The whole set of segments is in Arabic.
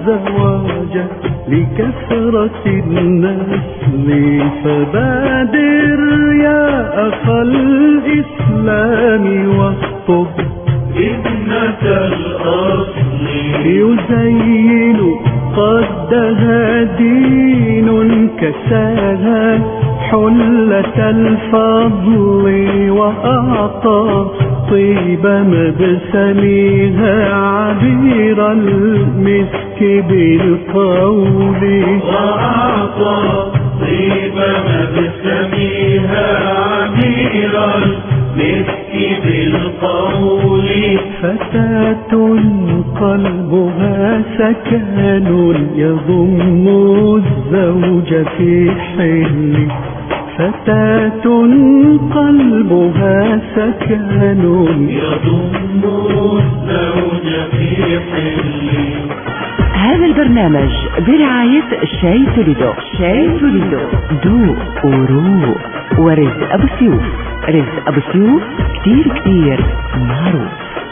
الزواج لكثرة النسل، فبادر يا أخا الإسلام واخطب ابنة الأصل، يزين قدها دين كساها حلة الفضل، وأعطى طيب مبسمها عبير المسك بالقول، وأعطى طيب مبسمها عبير المسك بالقول. فتاة قلبها سكن يضم الزوج في حل، فتاة قلبها سكن يضم الزوج في حل. هذا البرنامج برعاية شاي توليدو. شاي توليدو ذوق وروق. ورزق أبو سيوف. رزق أبو سيوف كتير كتير معروف.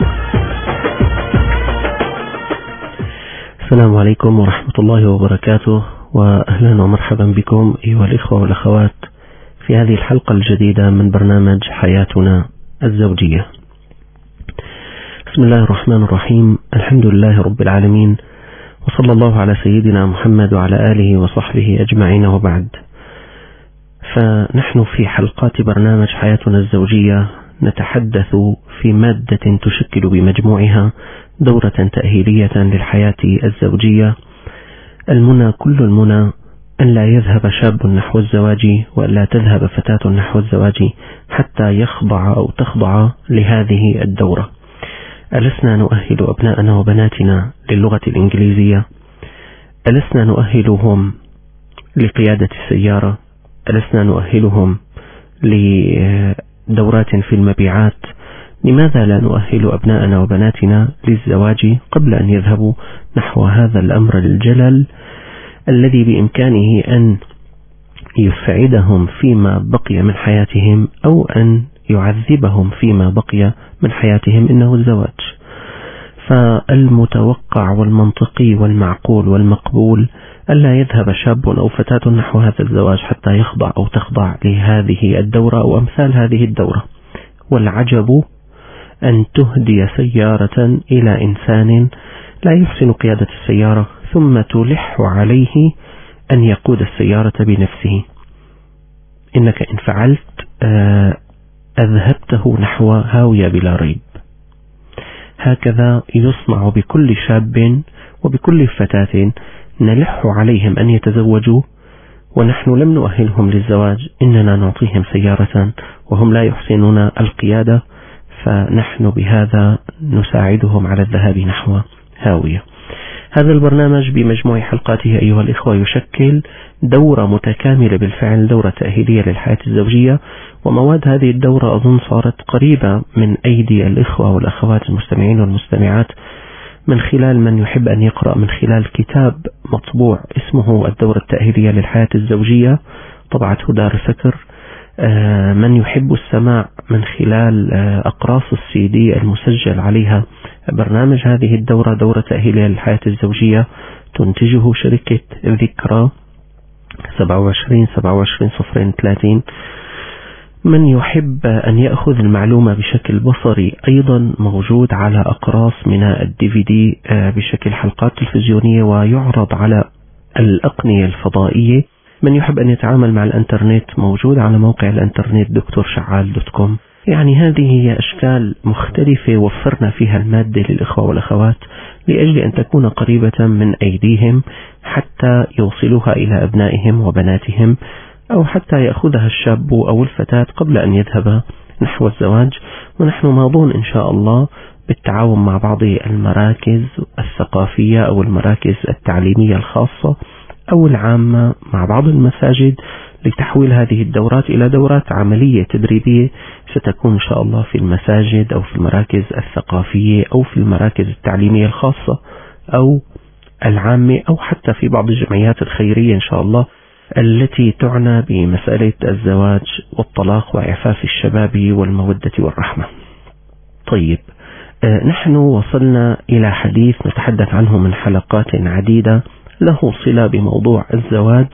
السلام عليكم ورحمة الله وبركاته، وأهلا ومرحبا بكم أيها الإخوة والأخوات في هذه الحلقة الجديدة من برنامج حياتنا الزوجية. بسم الله الرحمن الرحيم، الحمد لله رب العالمين، وصلى الله على سيدنا محمد وعلى آله وصحبه أجمعين، وبعد. فنحن في حلقات برنامج حياتنا الزوجية نتحدث في مادة تشكل بمجموعها دورة تأهيلية للحياة الزوجية. المنى كل المنى أن لا يذهب شاب نحو الزواج، وأن لا تذهب فتاة نحو الزواج حتى يخضع أو تخضع لهذه الدورة. ألسنا نؤهل أبناءنا وبناتنا للغة الإنجليزية؟ ألسنا نؤهلهم لقيادة السيارة؟ ألسنا نؤهلهم لدورات في المبيعات؟ لماذا لا نؤهل أبناءنا وبناتنا للزواج قبل أن يذهبوا نحو هذا الأمر الجلل الذي بإمكانه أن يسعدهم فيما بقي من حياتهم أو أن يعذبهم فيما بقي من حياتهم؟ إنه الزواج. فالمتوقع والمنطقي والمعقول والمقبول ألا يذهب شاب أو فتاة نحو هذا الزواج حتى يخضع أو تخضع لهذه الدورة أو أمثال هذه الدورة. والعجب أن تهدي سيارة إلى إنسان لا يحسن قيادة السيارة، ثم تلح عليه أن يقود السيارة بنفسه. إنك إن فعلت أذهبته نحو هاوية بلا ريب. هكذا يصنع بكل شاب وبكل فتاة نلح عليهم أن يتزوجوا ونحن لم نؤهلهم للزواج، إننا نعطيهم سيارة وهم لا يحسنون القيادة، فنحن بهذا نساعدهم على الذهاب نحو هاوية. هذا البرنامج بمجموع حلقاته أيها الإخوة يشكل دورة متكاملة بالفعل، دورة تأهيلية للحياة الزوجية، ومواد هذه الدورة أظن صارت قريبة من أيدي الإخوة والأخوات المستمعين والمستمعات من خلال من يحب أن يقرأ من خلال كتاب مطبوع اسمه الدورة التأهيلية للحياة الزوجية، طبعته دار الفكر. من يحب السماع من خلال أقراص السي-دي المسجل عليها برنامج هذه الدورة، دورة تأهيلية للحياة الزوجية، تنتجه شركة ذكرى 27/27/030. من يحب أن يأخذ المعلومة بشكل بصري أيضا موجود على أقراص من الDVD بشكل حلقات تلفزيونية ويعرض على الأقنية الفضائية. من يحب أن يتعامل مع الانترنت موجود على موقع الانترنت drshaccal.com. يعني هذه هي أشكال مختلفة وفرنا فيها المادة للإخوة والأخوات لأجل أن تكون قريبة من أيديهم حتى يوصلوها إلى أبنائهم وبناتهم، أو حتى يأخذها الشاب أو الفتاة قبل أن يذهب نحو الزواج. ونحن ماضون إن شاء الله بالتعاون مع بعض المراكز الثقافية أو المراكز التعليمية الخاصة أو العامة مع بعض المساجد لتحويل هذه الدورات إلى دورات عملية تدريبية ستكون إن شاء الله في المساجد أو في المراكز الثقافية أو في المراكز التعليمية الخاصة أو العامة أو حتى في بعض الجمعيات الخيرية إن شاء الله التي تعنى بمسألة الزواج والطلاق وإعفاف الشباب والمودة والرحمة. طيب، نحن وصلنا إلى حديث نتحدث عنه من حلقات عديدة له صلة بموضوع الزواج،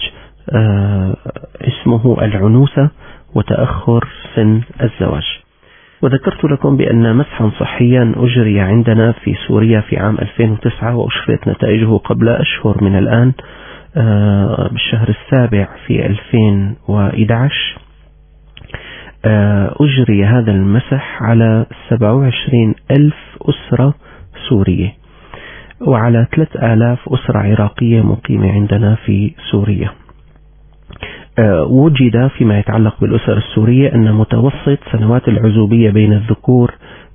اسمه العنوسة وتأخر سن الزواج. وذكرت لكم بأن مسحا صحيا أجري عندنا في سوريا في عام 2009 وأشرت نتائجه قبل أشهر من الآن، بالشهر السابع في 2011. أجري هذا المسح على 27,000 أسرة سورية وعلى 3,000 أسرة عراقية مقيمة عندنا في سوريا. وجد فيما يتعلق بالأسر السورية أن متوسط سنوات العزوبية بين الذكور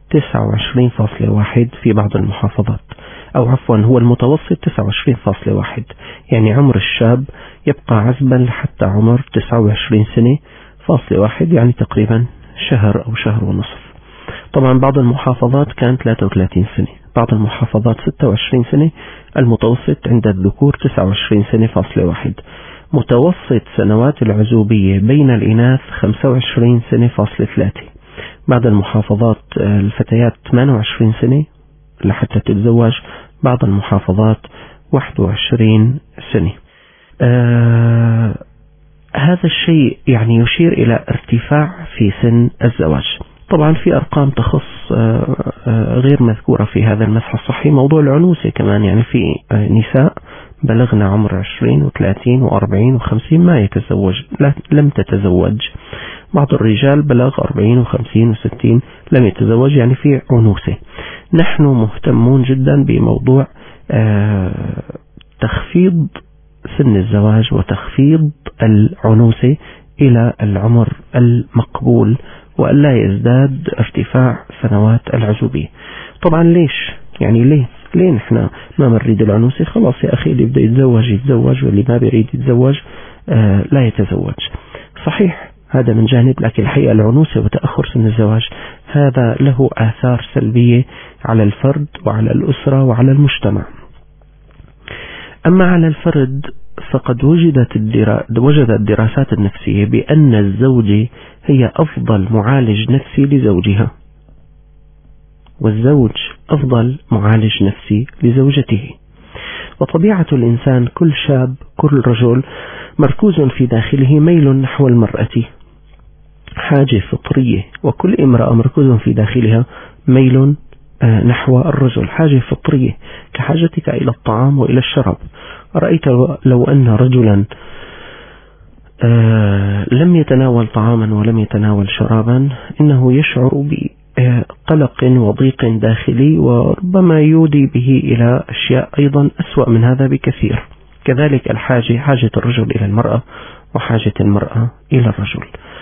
29.1 في بعض المحافظات، أو عفوا هو المتوسط 29.1، يعني عمر الشاب يبقى عزبا حتى عمر 29 سنة فاصلة 1، يعني تقريبا شهر أو شهر ونصف. طبعا بعض المحافظات كانت 33 سنة، بعض المحافظات 26 سنة، المتوسط عند الذكور 29 سنة فاصلة 1. متوسط سنوات العزوبية بين الإناث 25 سنة فاصلة 3. بعض المحافظات الفتيات 28 سنة لحتى تتزوج، بعض المحافظات 21 سنة. هذا الشيء يعني يشير إلى ارتفاع في سن الزواج. طبعا في أرقام تخص غير مذكورة في هذا المسح الصحي، موضوع العنوسة كمان، يعني في نساء بلغنا عمر 20 و30 و40 و50 ما يتزوج، لم تتزوج. بعض الرجال بلغ 40 و50 و60 لم يتزوج، يعني في عنوسة. نحن مهتمون جدا بموضوع تخفيض سن الزواج وتخفيض العنوسة إلى العمر المقبول، وألا يزداد ارتفاع سنوات العزوبية. طبعا ليش؟ يعني ليه نحن ما نريد العنوسة؟ خلاص يا أخي، اللي بده يتزوج واللي ما بيريد يتزوج لا يتزوج. صحيح هذا من جانب، لكن الحقيقة العنوسة وتأخر سن الزواج هذا له آثار سلبية على الفرد وعلى الأسرة وعلى المجتمع. أما على الفرد فقد وجدت الدراسات النفسية بأن الزوجة هي أفضل معالج نفسي لزوجها، والزوج أفضل معالج نفسي لزوجته. وطبيعة الإنسان، كل شاب كل رجل مركوز في داخله ميل نحو المرأة، حاجة فطرية، وكل امرأة مركوز في داخلها ميل نحو الرجل، حاجة فطرية كحاجتك إلى الطعام وإلى الشراب. رأيت لو أن رجلا لم يتناول طعاما ولم يتناول شرابا إنه يشعر بقلق وضيق داخلي، وربما يودي به إلى أشياء أيضا أسوأ من هذا بكثير. كذلك الحاجة، حاجة الرجل إلى المرأة وحاجة المرأة إلى الرجل.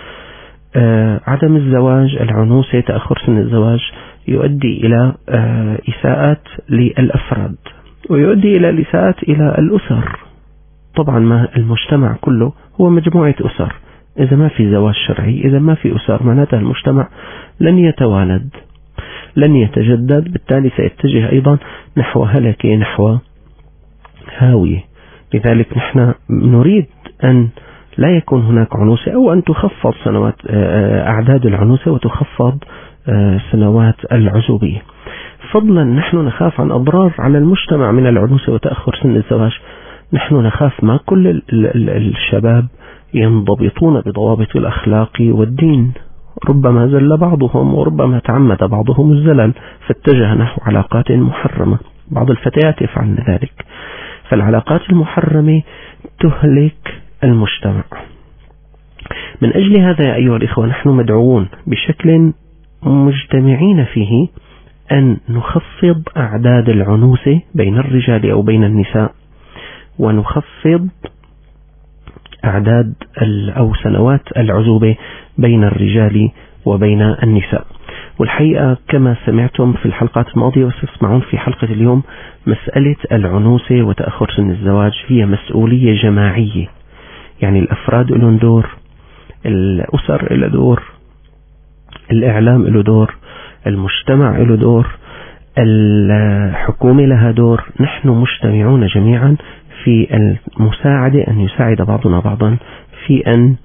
عدم الزواج، العنوسة، تأخر سن الزواج يؤدي إلى إساءات للأفراد، ويؤدي إلى الإساءات إلى الأسر. طبعا ما المجتمع كله هو مجموعة أسر. إذا ما في زواج شرعي، إذا ما في أسر، معناتها المجتمع لن يتوالد، لن يتجدد، بالتالي سيتجه أيضا نحو هلكة، نحو هاوية. لذلك نحن نريد أن لا يكون هناك عنوسة، أو أن تخفض سنوات أعداد العنوسة وتخفض سنوات العزوبية. فضلا نحن نخاف عن أضرار على المجتمع من العنوسة وتأخر سن الزواج. نحن نخاف ما كل الشباب ينضبطون بضوابط الأخلاق والدين، ربما زل بعضهم وربما تعمد بعضهم الزلل فاتجه نحو علاقات محرمة. بعض الفتيات يفعلن ذلك. فالعلاقات المحرمة تهلك المجتمع. من أجل هذا يا أيها الإخوة، نحن مدعوون بشكل مجتمعين فيه أن نخفض أعداد العنوسة بين الرجال أو بين النساء، ونخفض أعداد أو سنوات العزوبة بين الرجال وبين النساء. والحقيقة كما سمعتم في الحلقات الماضية وستسمعون في حلقة اليوم، مسألة العنوسة وتأخر سن الزواج هي مسؤولية جماعية. يعني الأفراد لهم دور، الأسر له دور، الإعلام له دور، المجتمع له دور، الحكومة لها دور. نحن مجتمعون جميعا في المساعدة، أن يساعد بعضنا بعضا في أن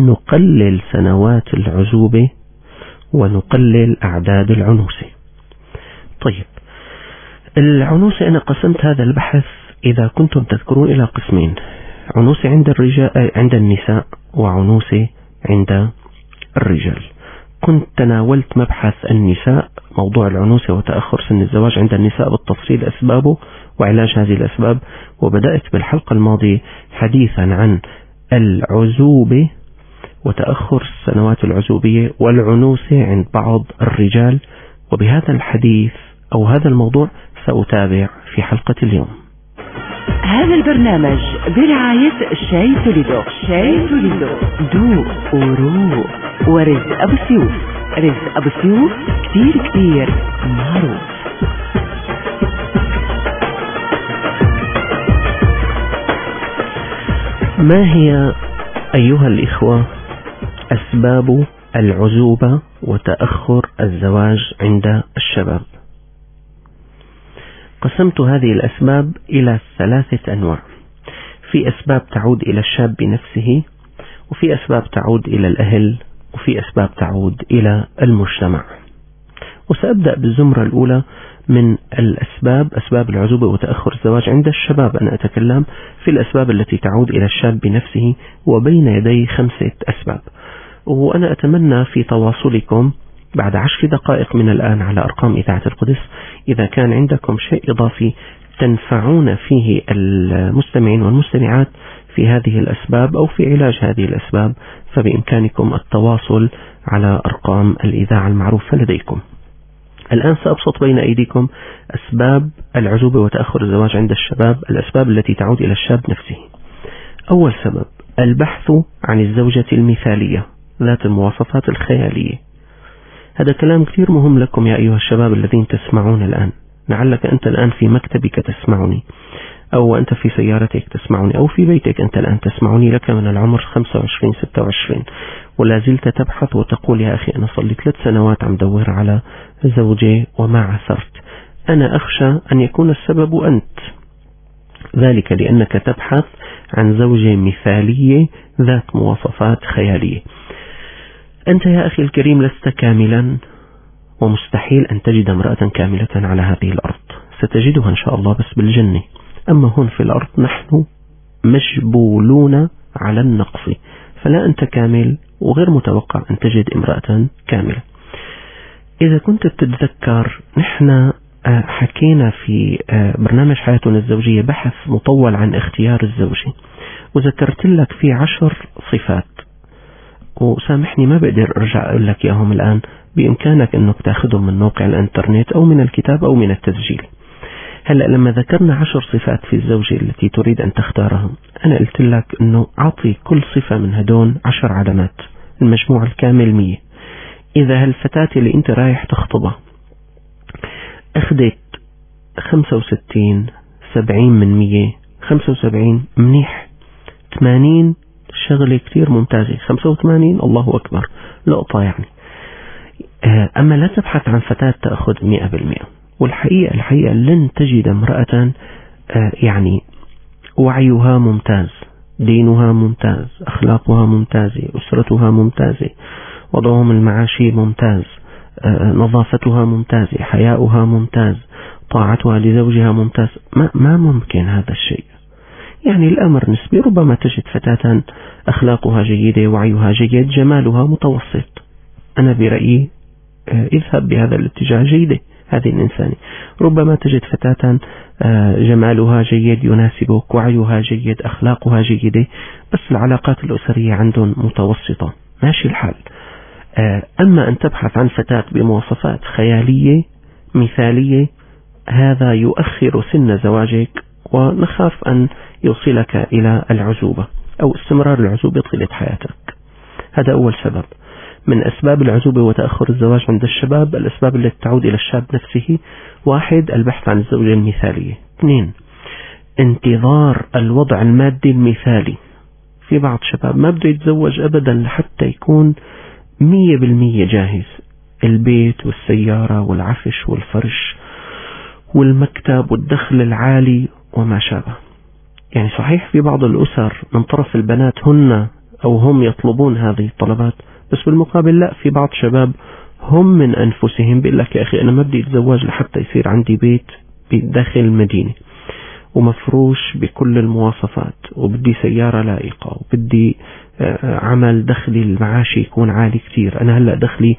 نقلل سنوات العزوبة ونقلل أعداد العنوسة. طيب، العنوسة أنا قسمت هذا البحث إذا كنتم تذكرون إلى قسمين: عنوسة عند الرجال عند النساء، وعنوسة عند الرجال. كنت تناولت مبحث النساء، موضوع العنوسة وتأخر سن الزواج عند النساء بالتفصيل، أسبابه وعلاج هذه الأسباب، وبدأت بالحلقة الماضية حديثا عن العزوبة وتأخر السنوات العزوبية والعنوسة عند بعض الرجال. وبهذا الحديث أو هذا الموضوع سأتابع في حلقة اليوم. هذا البرنامج برعاية شاي توليدو. شاي توليدو ذوق وروق. ورزق أبو سيوف. رزق أبو سيوف كتير كتير معروف. ما هي أيها الإخوة أسباب العزوبة وتأخر الزواج عند الشباب؟ قسمت هذه الأسباب إلى 3 أنواع. في أسباب تعود إلى الشاب نفسه، وفي أسباب تعود إلى الأهل، وفي أسباب تعود إلى المجتمع. وسأبدأ بالزمرة الأولى من الأسباب، أسباب العزوبة وتأخر الزواج عند الشباب. أنا أتكلم في الأسباب التي تعود إلى الشاب بنفسه، وبين يدي 5 أسباب. وأنا أتمنى في تواصلكم بعد 10 دقائق من الآن على أرقام إذاعة القدس، إذا كان عندكم شيء إضافي تنفعون فيه المستمعين والمستمعات في هذه الأسباب أو في علاج هذه الأسباب، فبإمكانكم التواصل على أرقام الإذاعة المعروفة لديكم. الآن سأبسط بين أيديكم أسباب العزوبة وتأخر الزواج عند الشباب، الأسباب التي تعود إلى الشاب نفسه. أول سبب: البحث عن الزوجة المثالية ذات المواصفات الخيالية. هذا كلام كثير مهم لكم يا أيها الشباب الذين تسمعون الآن. لعلك أنت الآن في مكتبك تسمعني، أو أنت في سيارتك تسمعني، أو في بيتك أنت الآن تسمعني، لك من العمر 25-26 ولا زلت تبحث وتقول يا أخي أنا صلي 3 سنوات عم دور على زوجة وما عثرت. أنا أخشى أن يكون السبب أنت، ذلك لأنك تبحث عن زوجة مثالية ذات مواصفات خيالية. أنت يا أخي الكريم لست كاملا، ومستحيل أن تجد امرأة كاملة على هذه الأرض. ستجدها إن شاء الله بس بالجنة، أما هون في الأرض نحن مجبولون على النقص، فلا أنت كامل وغير متوقع أن تجد امرأة كاملة. إذا كنت تتذكر نحن حكينا في برنامج حياتنا الزوجية بحث مطول عن اختيار الزوجة، وذكرت لك في 10 صفات، وسامحني ما بقدر أرجع أقول لك إياهم الآن، بإمكانك أنك تأخذهم من موقع الإنترنت أو من الكتاب أو من التسجيل. هلأ لما ذكرنا 10 صفات في الزوجة التي تريد أن تختارها، أنا قلت لك أنه أعطي كل صفة من هدون 10 علامات، المجموع الكامل 100. إذا هالفتاة اللي أنت رايح تخطبها أخذت 65 70 من 100، 75 منيح، 80 شغلة كتير ممتازة، 85 الله أكبر لقطة يعني. أما لا تبحث عن فتاة تأخذ 100%. والحقيقة لن تجد امرأة يعني وعيها ممتاز، دينها ممتاز، أخلاقها ممتازة، أسرتها ممتازة، وضعهم المعاشي ممتاز، نظافتها ممتازة، حياؤها ممتاز، طاعتها لزوجها ممتاز. ما ممكن هذا الشيء. يعني الأمر نسبي. ربما تجد فتاة أخلاقها جيدة، وعيها جيد، جمالها متوسط. أنا برأيي اذهب بهذا الاتجاه، جيدة هذه الإنسانة. ربما تجد فتاة جمالها جيد يناسبك، وعيها جيد، أخلاقها جيدة، بس العلاقات الأسرية عندهم متوسطة، ماشي الحال. أما أن تبحث عن فتاة بمواصفات خيالية مثالية، هذا يؤخر سن زواجك، ونخاف أن يوصلك إلى العزوبة أو استمرار العزوبة طيلة حياتك. هذا أول سبب من أسباب العزوبة وتأخر الزواج عند الشباب. الأسباب التي تعود إلى الشاب نفسه: 1 البحث عن الزوجة المثالية. 2 انتظار الوضع المادي المثالي. في بعض شباب ما بده يتزوج أبدا لحتى يكون 100% جاهز، البيت والسيارة والعفش والفرش والمكتب والدخل العالي وما شابه. يعني صحيح في بعض الأسر من طرف البنات هن أو هم يطلبون هذه الطلبات، بس بالمقابل لا، في بعض شباب هم من أنفسهم بيقول لك يا أخي أنا ما بدي أتزوج لحتى يصير عندي بيت بداخل المدينة ومفروش بكل المواصفات، وبدي سيارة لائقة، وبدي عمل دخلي المعاشي يكون عالي كتير. أنا هلأ دخلي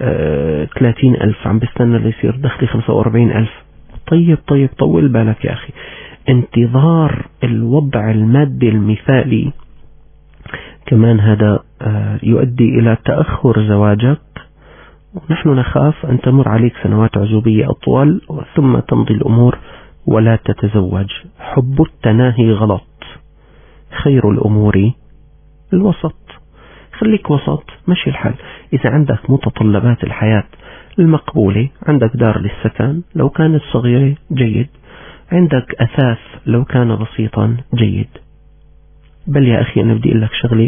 30,000، عم بستنى ليصير دخلي 45,000. طيب طول بالك يا أخي. انتظار الوضع المادي المثالي كمان هذا يؤدي إلى تأخر زواجك، ونحن نخاف أن تمر عليك سنوات عزوبية أطول ثم تمضي الأمور ولا تتزوج. حب التناهي غلط. خير الأمور الوسط. خليك وسط، مشي الحال. إذا عندك متطلبات الحياة المقبولة، عندك دار للسكن لو كانت صغيرة جيد، عندك أثاث لو كان بسيطا جيد. بل يا أخي أنا بدي أقول لك شغلة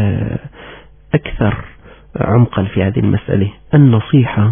أكثر عمقا في هذه المسألة. النصيحة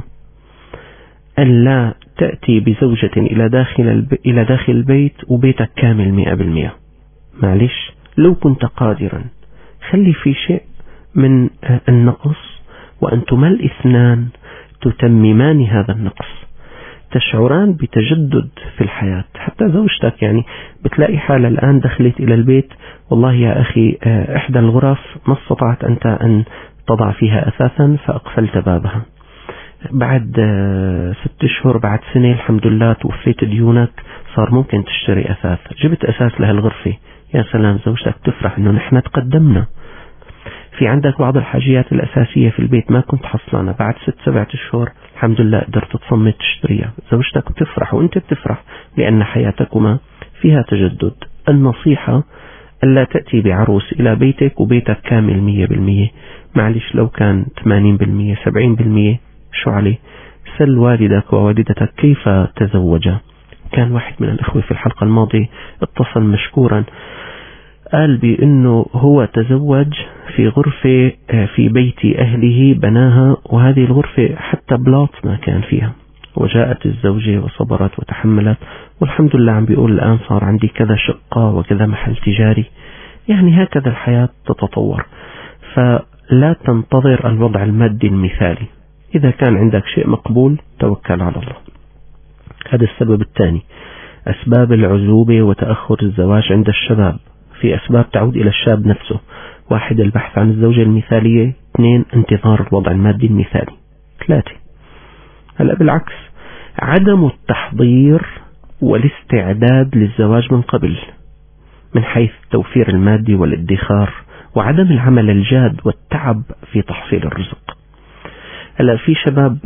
ألا تأتي بزوجة إلى داخل البيت وبيتك كامل 100%. معلش، لو كنت قادرا خلي في شيء من النقص، وأنتما الاثنان تتممان هذا النقص، تشعران بتجدد في الحياة. حتى زوجتك يعني بتلاقي حالة الآن دخلت إلى البيت، والله يا أخي إحدى الغرف ما استطعت أنت أن تضع فيها أثاثا فأقفلت بابها. بعد 6 أشهر، بعد سنة، الحمد لله توفيت ديونك، صار ممكن تشتري أثاث، جبت أثاث لهالغرفة. يا سلام، زوجتك تفرح إنه نحن تقدمنا. في عندك بعض الحاجيات الأساسية في البيت ما كنت حصلانة، بعد 6-7 أشهر الحمد لله قدرت تصمد تشتريها. زوجتك بتفرح وانت بتفرح لأن حياتكما فيها تجدد. النصيحة ألا تأتي بعروس إلى بيتك وبيتك كامل 100%. معلش، لو كان 80% 70% شو عليه؟ سل والدك ووالدتك كيف تزوجا. كان واحد من الأخوة في الحلقة الماضية اتصل مشكورا، قال بأنه هو تزوج في غرفة في بيت أهله بناها، وهذه الغرفة حتى بلاط ما كان فيها، وجاءت الزوجة وصبرت وتحملت، والحمد لله عم بيقول الآن صار عندي كذا شقة وكذا محل تجاري. يعني هكذا الحياة تتطور. فلا تنتظر الوضع المادي المثالي. إذا كان عندك شيء مقبول توكل على الله. هذا السبب الثاني، أسباب العزوبة وتأخر الزواج عند الشباب. في أسباب تعود إلى الشاب نفسه. 1 البحث عن الزوجة المثالية. 2 انتظار الوضع المادي المثالي. 3 هلأ بالعكس، عدم التحضير والاستعداد للزواج من قبل، من حيث التوفير المادي والادخار، وعدم العمل الجاد والتعب في تحصيل الرزق. هلأ في شباب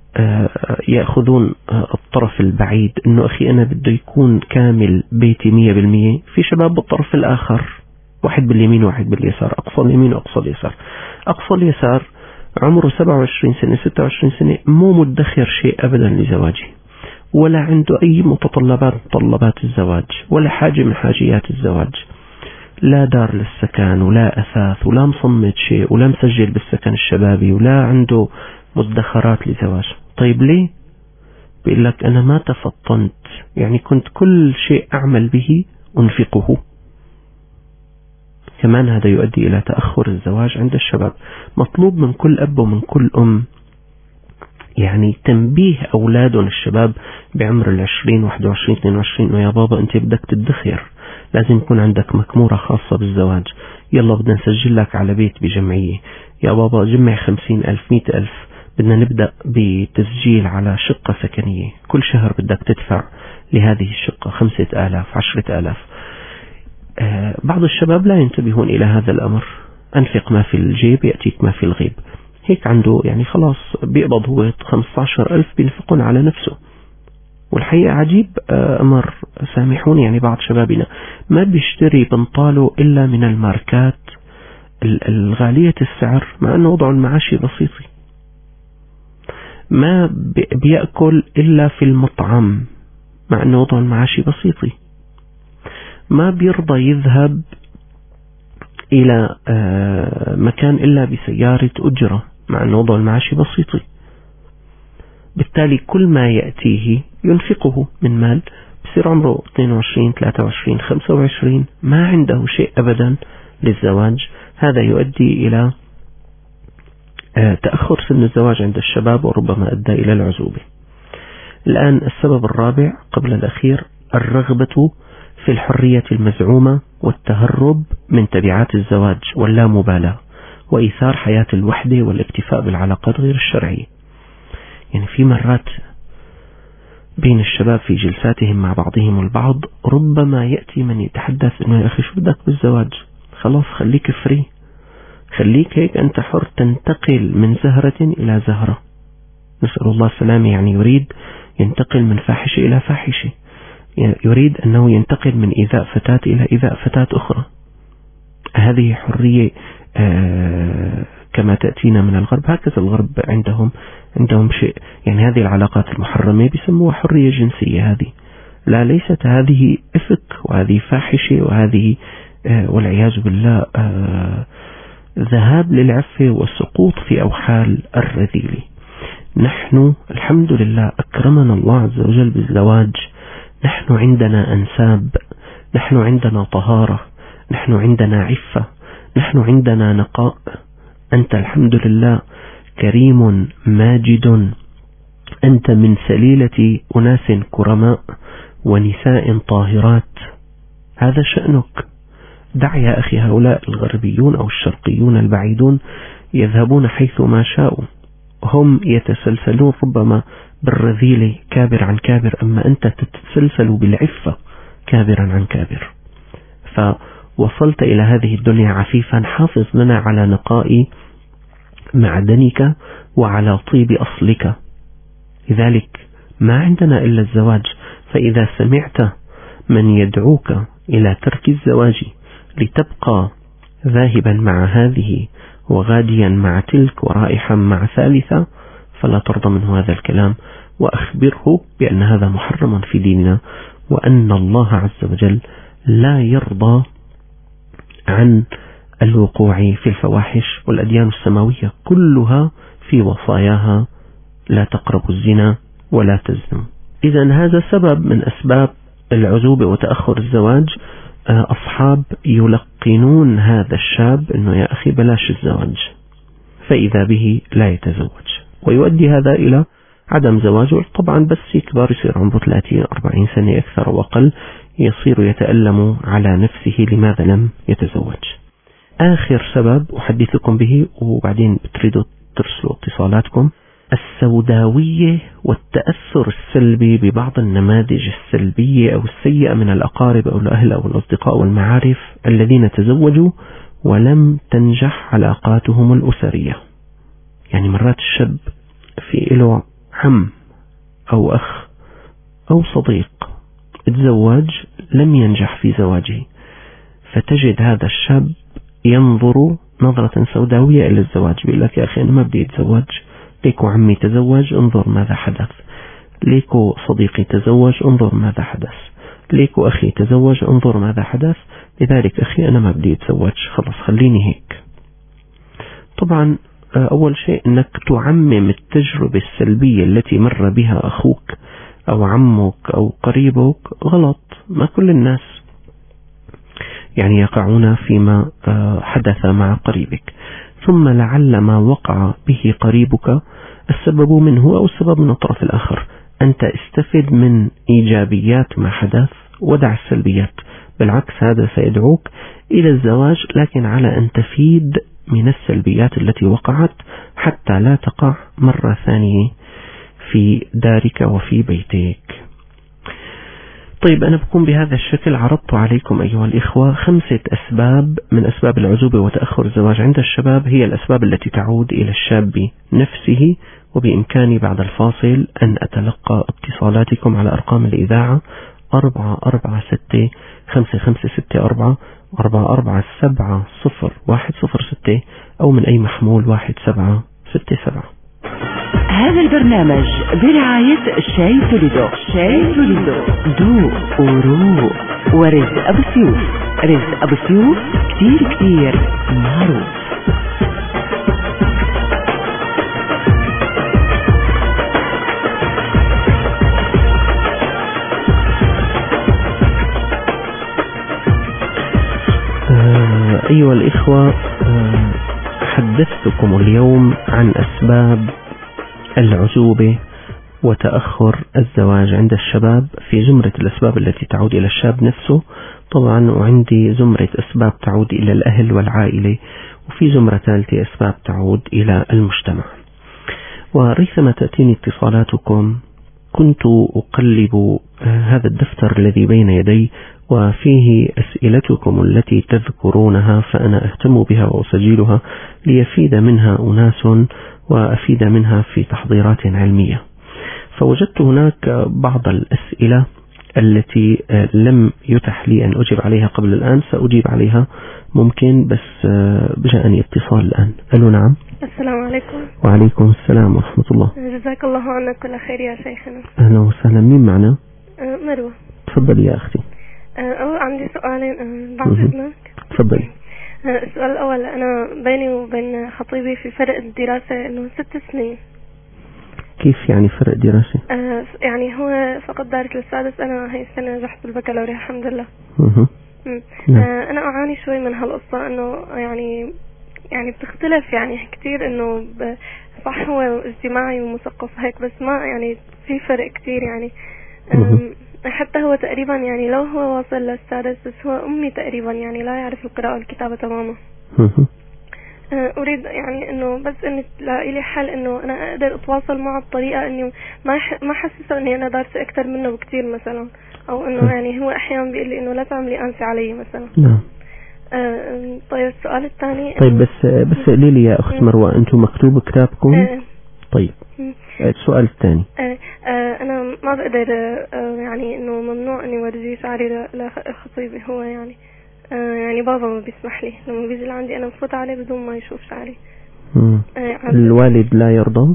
يأخذون الطرف البعيد، انه اخي انا بده يكون كامل بيتي 100%. في شباب بالطرف الاخر، واحد باليمين واحد باليسار، اقصى اليمين واقصى اليسار. اقصى اليسار عمره 27 سنة 26 سنة، مو مدخر شيء ابدا لزواجه، ولا عنده اي متطلبات الزواج، ولا حاجة من حاجيات الزواج، لا دار للسكن ولا اثاث ولا مصمد شيء ولا مسجل بالسكن الشبابي ولا عنده مدخرات لزواج. طيب ليه؟ بيقول لك أنا ما تفطنت، يعني كنت كل شيء أعمل به أنفقه. كمان هذا يؤدي إلى تأخر الزواج عند الشباب. مطلوب من كل أب ومن كل أم يعني تنبيه أولادهم الشباب بعمر 20 21 22 يا بابا أنت بدك تدخر، لازم يكون عندك مكمورة خاصة بالزواج. يلا بدنا نسجل لك على بيت بجمعية، يا بابا جمع 50,000 100,000، بدنا نبدأ بتسجيل على شقة سكنية، كل شهر بدك تدفع لهذه الشقة 5,000 10,000. بعض الشباب لا ينتبهون إلى هذا الأمر. أنفق ما في الجيب يأتيك ما في الغيب. هيك عنده يعني خلاص بيقبض هو 15,000 بينفقون على نفسه. والحقيقة عجيب أمر، سامحوني، يعني بعض شبابنا ما بيشتري بنطاله إلا من الماركات الغالية السعر، مع أنه وضعه المعاشي بسيطي. ما بيأكل إلا في المطعم، مع أنه وضعه المعاشي بسيطي. ما بيرضى يذهب إلى مكان إلا بسيارة أجرة، مع أنه وضعه المعاشي بسيطي. بالتالي كل ما يأتيه ينفقه من مال. بصير عمره 22 23 25 ما عنده شيء أبدا للزواج. هذا يؤدي إلى تأخر سن الزواج عند الشباب وربما أدى إلى العزوبة. الآن السبب الرابع قبل الأخير، الرغبة في الحرية المزعومة والتهرب من تبعات الزواج واللامبالاة وإيثار حياة الوحدة والاكتفاء بالعلاقات غير الشرعية. يعني في مرات بين الشباب في جلساتهم مع بعضهم البعض ربما يأتي من يتحدث إنه يا أخي شو بدك بالزواج، خلاص خليك فري، خليك هيك أنت حر، تنتقل من زهرة إلى زهرة، نسأل الله السلامة. يعني يريد ينتقل من فاحشة إلى فاحشة، يريد أنه ينتقل من إيذاء فتاة إلى إيذاء فتاة أخرى. هذه حرية كما تأتينا من الغرب. هكذا الغرب عندهم شيء، يعني هذه العلاقات المحرمة بيسموها حرية جنسية. هذه لا، ليست هذه إفك، وهذه فاحشة، وهذه والعياذ بالله ذهاب للعفة والسقوط في أوحال الرذيلة. نحن الحمد لله أكرمنا الله عز وجل بالزواج، نحن عندنا أنساب، نحن عندنا طهارة، نحن عندنا عفة، نحن عندنا نقاء. أنت الحمد لله كريم ماجد، أنت من سليلة أناس كرماء ونساء طاهرات، هذا شأنك. دع يا أخي هؤلاء الغربيون أو الشرقيون البعيدون يذهبون حيث ما شاءوا، هم يتسلسلون ربما بالرذيلة كابر عن كابر، أما أنت تتسلسل بالعفة كابرا عن كابر. فوصلت إلى هذه الدنيا عفيفا، حافظ لنا على نقاء معدنك وعلى طيب أصلك. لذلك ما عندنا إلا الزواج. فإذا سمعت من يدعوك إلى ترك الزواج لتبقى ذاهبا مع هذه وغاديا مع تلك ورائحا مع ثالثة، فلا ترضى منه هذا الكلام، وأخبره بأن هذا محرم في ديننا، وأن الله عز وجل لا يرضى عن الوقوع في الفواحش. والأديان السماوية كلها في وصاياها لا تقربوا الزنا ولا تزنوا. إذن هذا سبب من أسباب العزوبة وتأخر الزواج. أصحاب يلقنون هذا الشاب أنه يا أخي بلاش الزواج، فإذا به لا يتزوج، ويؤدي هذا إلى عدم زواجه. طبعا بس يكبر، يصير عمره 30-40 سنة أكثر وأقل، يصير يتألم على نفسه لماذا لم يتزوج. آخر سبب أحدثكم به وبعدين بتريدوا ترسلوا اتصالاتكم، السوداوية والتأثر السلبي ببعض النماذج السلبية أو السيئة من الأقارب أو الأهل أو الأصدقاء والمعارف الذين تزوجوا ولم تنجح علاقاتهم الأسرية. يعني مرات الشاب في له عم أو أخ أو صديق تزوج لم ينجح في زواجه، فتجد هذا الشاب ينظر نظرة سوداوية إلى الزواج، بيقول لك يا أخي أنا ما بدي أتزوج، ليكو عمي تزوج انظر ماذا حدث، ليكو صديقي تزوج انظر ماذا حدث، ليكو أخي تزوج انظر ماذا حدث، لذلك أخي أنا ما بدي أتزوج، خلص خليني هيك. طبعا أول شيء أنك تعمم التجربة السلبية التي مر بها أخوك أو عمك أو قريبك غلط. ما كل الناس يعني يقعون فيما حدث مع قريبك. ثم لعل ما وقع به قريبك السبب منه أو السبب من الطرف الآخر. أنت استفد من إيجابيات ما حدث ودع السلبيات، بالعكس هذا سيدعوك إلى الزواج، لكن على أن تفيد من السلبيات التي وقعت حتى لا تقع مرة ثانية في دارك وفي بيتك. طيب أنا بكون بهذا الشكل عرضت عليكم أيها الإخوة 5 أسباب من أسباب العزوبة وتأخر الزواج عند الشباب، هي الأسباب التي تعود إلى الشاب نفسه. وبإمكاني بعد الفاصل أن أتلقى اتصالاتكم على أرقام الإذاعة 446-5564 447-0106 أو من أي محمول 1767. هذا البرنامج برعاية شاي توليدو. شاي توليدو ذوق وروق. ورزق أبو سيوف. رزق أبو سيوف كتير كتير معروف. أيها الإخوة، حدثتكم اليوم عن أسباب العزوبة وتأخر الزواج عند الشباب في زمرة الأسباب التي تعود إلى الشاب نفسه طبعا، وعندي زمرة أسباب تعود إلى الأهل والعائلة، وفي زمرة ثالثة أسباب تعود إلى المجتمع. وريثما تأتيني اتصالاتكم كنت أقلب هذا الدفتر الذي بين يدي وفيه أسئلتكم التي تذكرونها، فأنا أهتم بها وأسجلها ليفيد منها أناس وأفيد منها في تحضيرات علمية. فوجدت هناك بعض الأسئلة التي لم يتح لي أن أجيب عليها قبل الآن، سأجيب عليها ممكن، بس جاءني اتصال الآن. ألو نعم. السلام عليكم. وعليكم السلام ورحمة الله. جزاك الله عنا كل خير يا شيخنا. أهلا وسهلا. مين معنا؟ مروة. تفضلي يا أختي. عندي سؤالين بعد إذنك. تفضلي. السؤال الأول، أنا بيني وبين خطيبي في فرق الدراسة إنه 6 سنين. كيف يعني فرق دراسة؟ يعني هو فقط دارس السادس، أنا هاي السنة نجحت بالبكالوريا الحمد لله. أنا أعاني شوي من هالقصة، إنه يعني بتختلف يعني كتير، إنه صح هو اجتماعي ومثقف هيك، بس ما يعني في فرق كتير يعني. حتى هو تقريبا يعني لو هو واصل للسادس بس هو أمي تقريبا يعني لا يعرف القراءة والكتابة تماما. أريد يعني إنه بس إني لاقي لي حل إنه أنا أقدر أتواصل معه بطريقة إنه ما حسسه إني أنا دارسة أكتر منه بكتير مثلا، أو إنه يعني هو أحيانا بيقول لي إنه لا تعملي أنسي علي مثلا. نعم. طيب السؤال الثاني. طيب بس قولي لي يا أخت مروة، أنتم مكتوب كتابكم؟ طيب السؤال الثاني. أنا ما بقدر يعني إنه ممنوع إني ورجي شعري لخطيبي، هو يعني بابا ما بيسمح لي لما بيجي لعندي أنا بفوت عليه بدون ما يشوف شعري. الوالد لا يرضى؟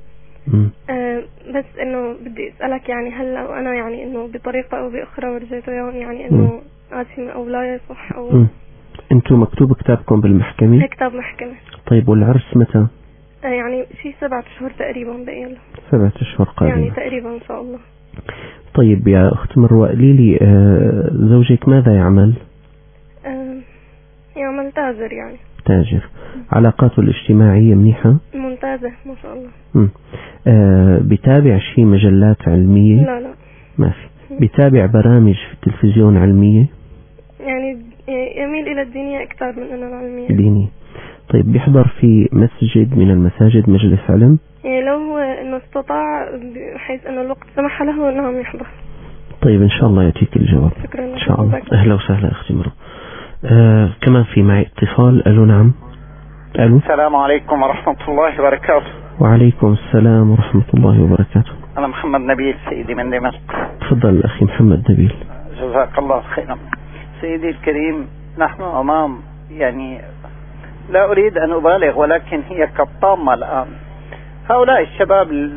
بس إنه بدي أسألك يعني هل لو أنا يعني إنه بطريقة أو بأخرى ورجيته يعني إنه آسف أو لا يصح أو أنتم مكتوب كتابكم بالمحكمة؟ كتاب محكمة. طيب والعرس متى؟ يعني شي 7 أشهر تقريبا بقي له. 7 أشهر قادمة يعني تقريبا إن شاء الله. طيب يا أخت مروة ليلي، زوجك ماذا يعمل؟ يعمل تاجر يعني. تاجر. علاقاته الاجتماعية منيحة؟ ممتازة ما شاء الله. بتابع شي مجلات علمية؟ لا ما في. بتابع برامج في التلفزيون علمية؟ يعني يميل إلى الدينية أكثر من أنه العلمية. دينية. طيب بيحضر في مسجد من المساجد مجلس علم؟ يعني لو هو إنه استطاع بحيث إنه الوقت سمح له نعم يحضر. طيب إن شاء الله يأتيك الجواب. شكرا إن شاء الله. أهلا وسهلا أختي مرة. كمان في معي اتصال. ألو نعم. ألو. السلام عليكم ورحمة الله وبركاته. وعليكم السلام ورحمة الله وبركاته. أنا محمد نبيل سيدي من دمشق. تفضل أخي محمد نبيل. جزاك الله خيرا. سيدي الكريم، نحن أمام يعني لا أريد أن أبالغ ولكن هي كالطامة الآن. هؤلاء الشباب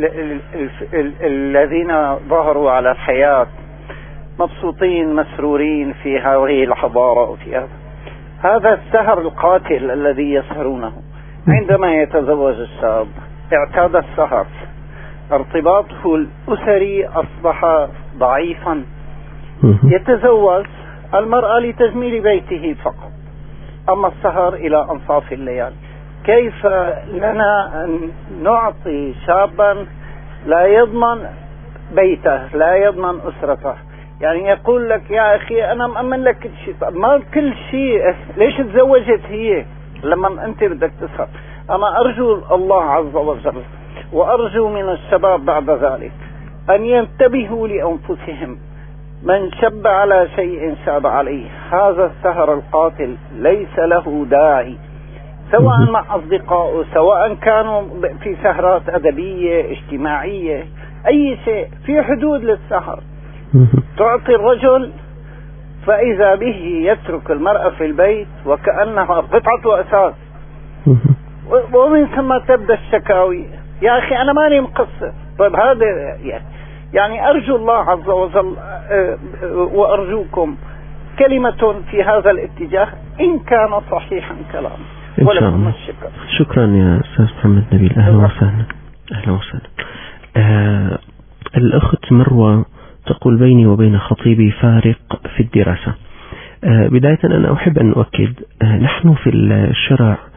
الذين ظهروا على الحياة مبسوطين مسرورين في هذه الحضارة وفي هذا السهر القاتل الذي يسهرونه. عندما يتزوج الشاب اعتاد السهر، ارتباطه الأسري أصبح ضعيفا، يتزوج المرأة لتجميل بيته فقط، أما السهر إلى أنصاف الليالي. كيف لنا أن نعطي شابا لا يضمن بيته لا يضمن أسرته؟ يعني يقول لك يا أخي أنا مأمن لك كل شيء. ما كل شيء، ليش تزوجت هي لما أنت بدك تسهر؟ أنا أرجو الله عز وجل وأرجو من الشباب بعد ذلك أن ينتبهوا لأنفسهم. من شب على شيء شاب عليه. هذا السهر القاتل ليس له داعي، سواء مع أصدقائه، سواء كانوا في سهرات أدبية اجتماعية، أي شيء في حدود للسهر. تعطي الرجل فإذا به يترك المرأة في البيت وكأنها قطعة أساس، ومن ثم تبدأ الشكاوي. يا أخي أنا ماني مقصر. طيب هذا يعني أرجو الله عز وجل وأرجوكم كلمة في هذا الاتجاه إن كان صحيحا كلام. ولكم الشكر. شكرا يا أستاذ محمد نبيل. أهلا وسهلا. أهلا وسهلا. الأخت مروة تقول بيني وبين خطيبي فارق في الدراسة. بداية أنا أحب أن أؤكد نحن في الشرع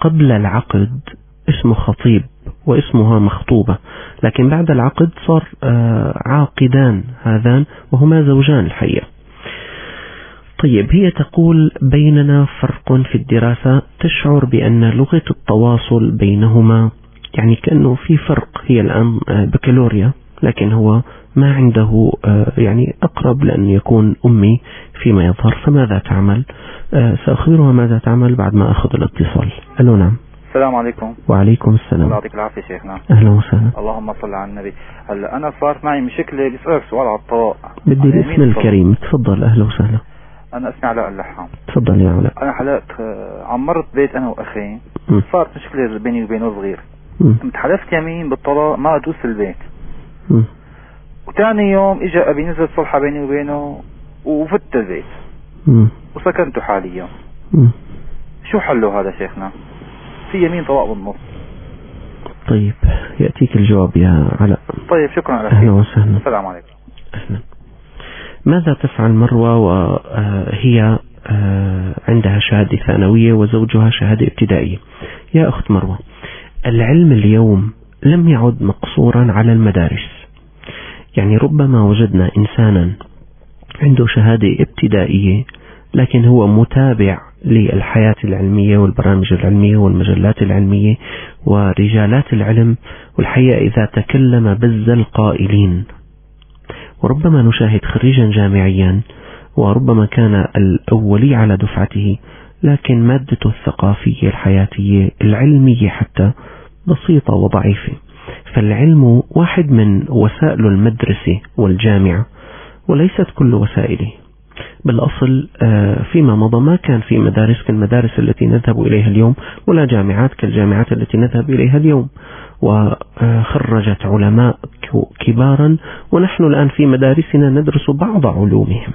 قبل العقد اسمه خطيب واسمها مخطوبة، لكن بعد العقد صار عاقدان هذان وهما زوجان الحقيقة. طيب هي تقول بيننا فرق في الدراسة، تشعر بأن لغة التواصل بينهما يعني كأنه في فرق. هي الآن بكالوريا لكن هو ما عنده يعني أقرب لأن يكون أمي فيما يظهر. فماذا تعمل؟ سأخبرها ماذا تعمل بعد ما أخذ الاتصال. ألو نعم. السلام عليكم. وعليكم السلام. الله يعطيك العافية شيخنا. أهلا وسهلا. اللهم صل على النبي. هلا أنا صارت معي مشكلة، بسألك سؤال على الطلاق. بدي الاسم الكريم. تفضل. أهلا وسهلا. أنا اسمي علاء اللحام. تفضل يا علاء. أنا حلقت عمرت بيت أنا وأخي، صارت مشكلة بيني وبينه صغير. متحلفت يمين بالطلاق ما أدوس البيت. وثاني يوم إجا أبي، نزلت صلحة بيني وبينه وفت البيت وسكنت حاليا. شو حله هذا شيخنا؟ في يمين طلاق بالنص. طيب يأتيك الجواب يا علاء. طيب شكرا لك. أهلا وسهلا. السلام عليكم. أهلا. ماذا تفعل مروة وهي عندها شهادة ثانوية وزوجها شهادة ابتدائية؟ يا أخت مروة، العلم اليوم لم يعد مقصورا على المدارس. يعني ربما وجدنا إنسانا عنده شهادة ابتدائية لكن هو متابع للحياة العلمية والبرامج العلمية والمجلات العلمية ورجالات العلم، والحقيقة إذا تكلم بز القائلين. وربما نشاهد خريجا جامعيا وربما كان الأولي على دفعته لكن مادته الثقافية الحياتية العلمية حتى بسيطة وضعيفة. فالعلم واحد من وسائل المدرسة والجامعة وليست كل وسائله. بالأصل فيما مضى ما كان في مدارس كالمدارس التي نذهب إليها اليوم ولا جامعات كالجامعات التي نذهب إليها اليوم، وخرجت علماء كبارا ونحن الآن في مدارسنا ندرس بعض علومهم.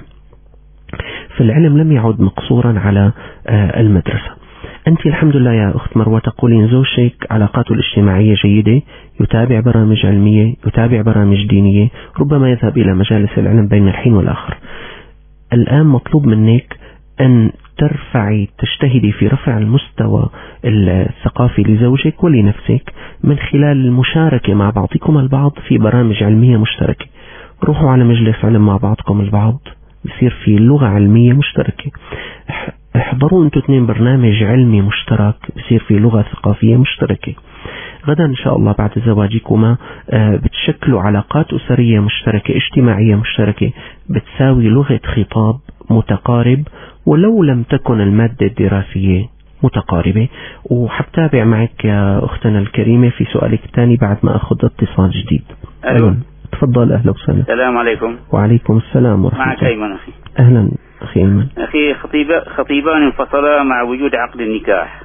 فالعلم لم يعد مقصورا على المدرسة. أنت الحمد لله يا أخت مروة تقولين زوجك علاقاته الاجتماعية جيدة، يتابع برامج علمية، يتابع برامج دينية، ربما يذهب إلى مجالس العلم بين الحين والآخر. الآن مطلوب منك أن ترفعي، تجتهدي في رفع المستوى الثقافي لزوجك ولنفسك من خلال المشاركة مع بعضكم البعض في برامج علمية مشتركة. روحوا على مجلس علم مع بعضكم البعض، بصير في لغة علمية مشتركة. احضروا انتوا اثنين برنامج علمي مشترك، بصير في لغة ثقافية مشتركة. غدا ان شاء الله بعد زواجكما بتشكلوا علاقات أسرية مشتركة اجتماعية مشتركة بتساوي لغة خطاب متقارب، ولو لم تكن المادة الدراسية متقاربة. وحبتابع معك يا أختنا الكريمة في سؤالك الثاني بعد ما أخذ اتصال جديد. ألو. تفضل. أهلا وسهلا. السلام عليكم. وعليكم السلام ورحمة الله. معك أيمن أخي. أهلا أخي أيمن. أخي، خطيبان انفصلا مع وجود عقد النكاح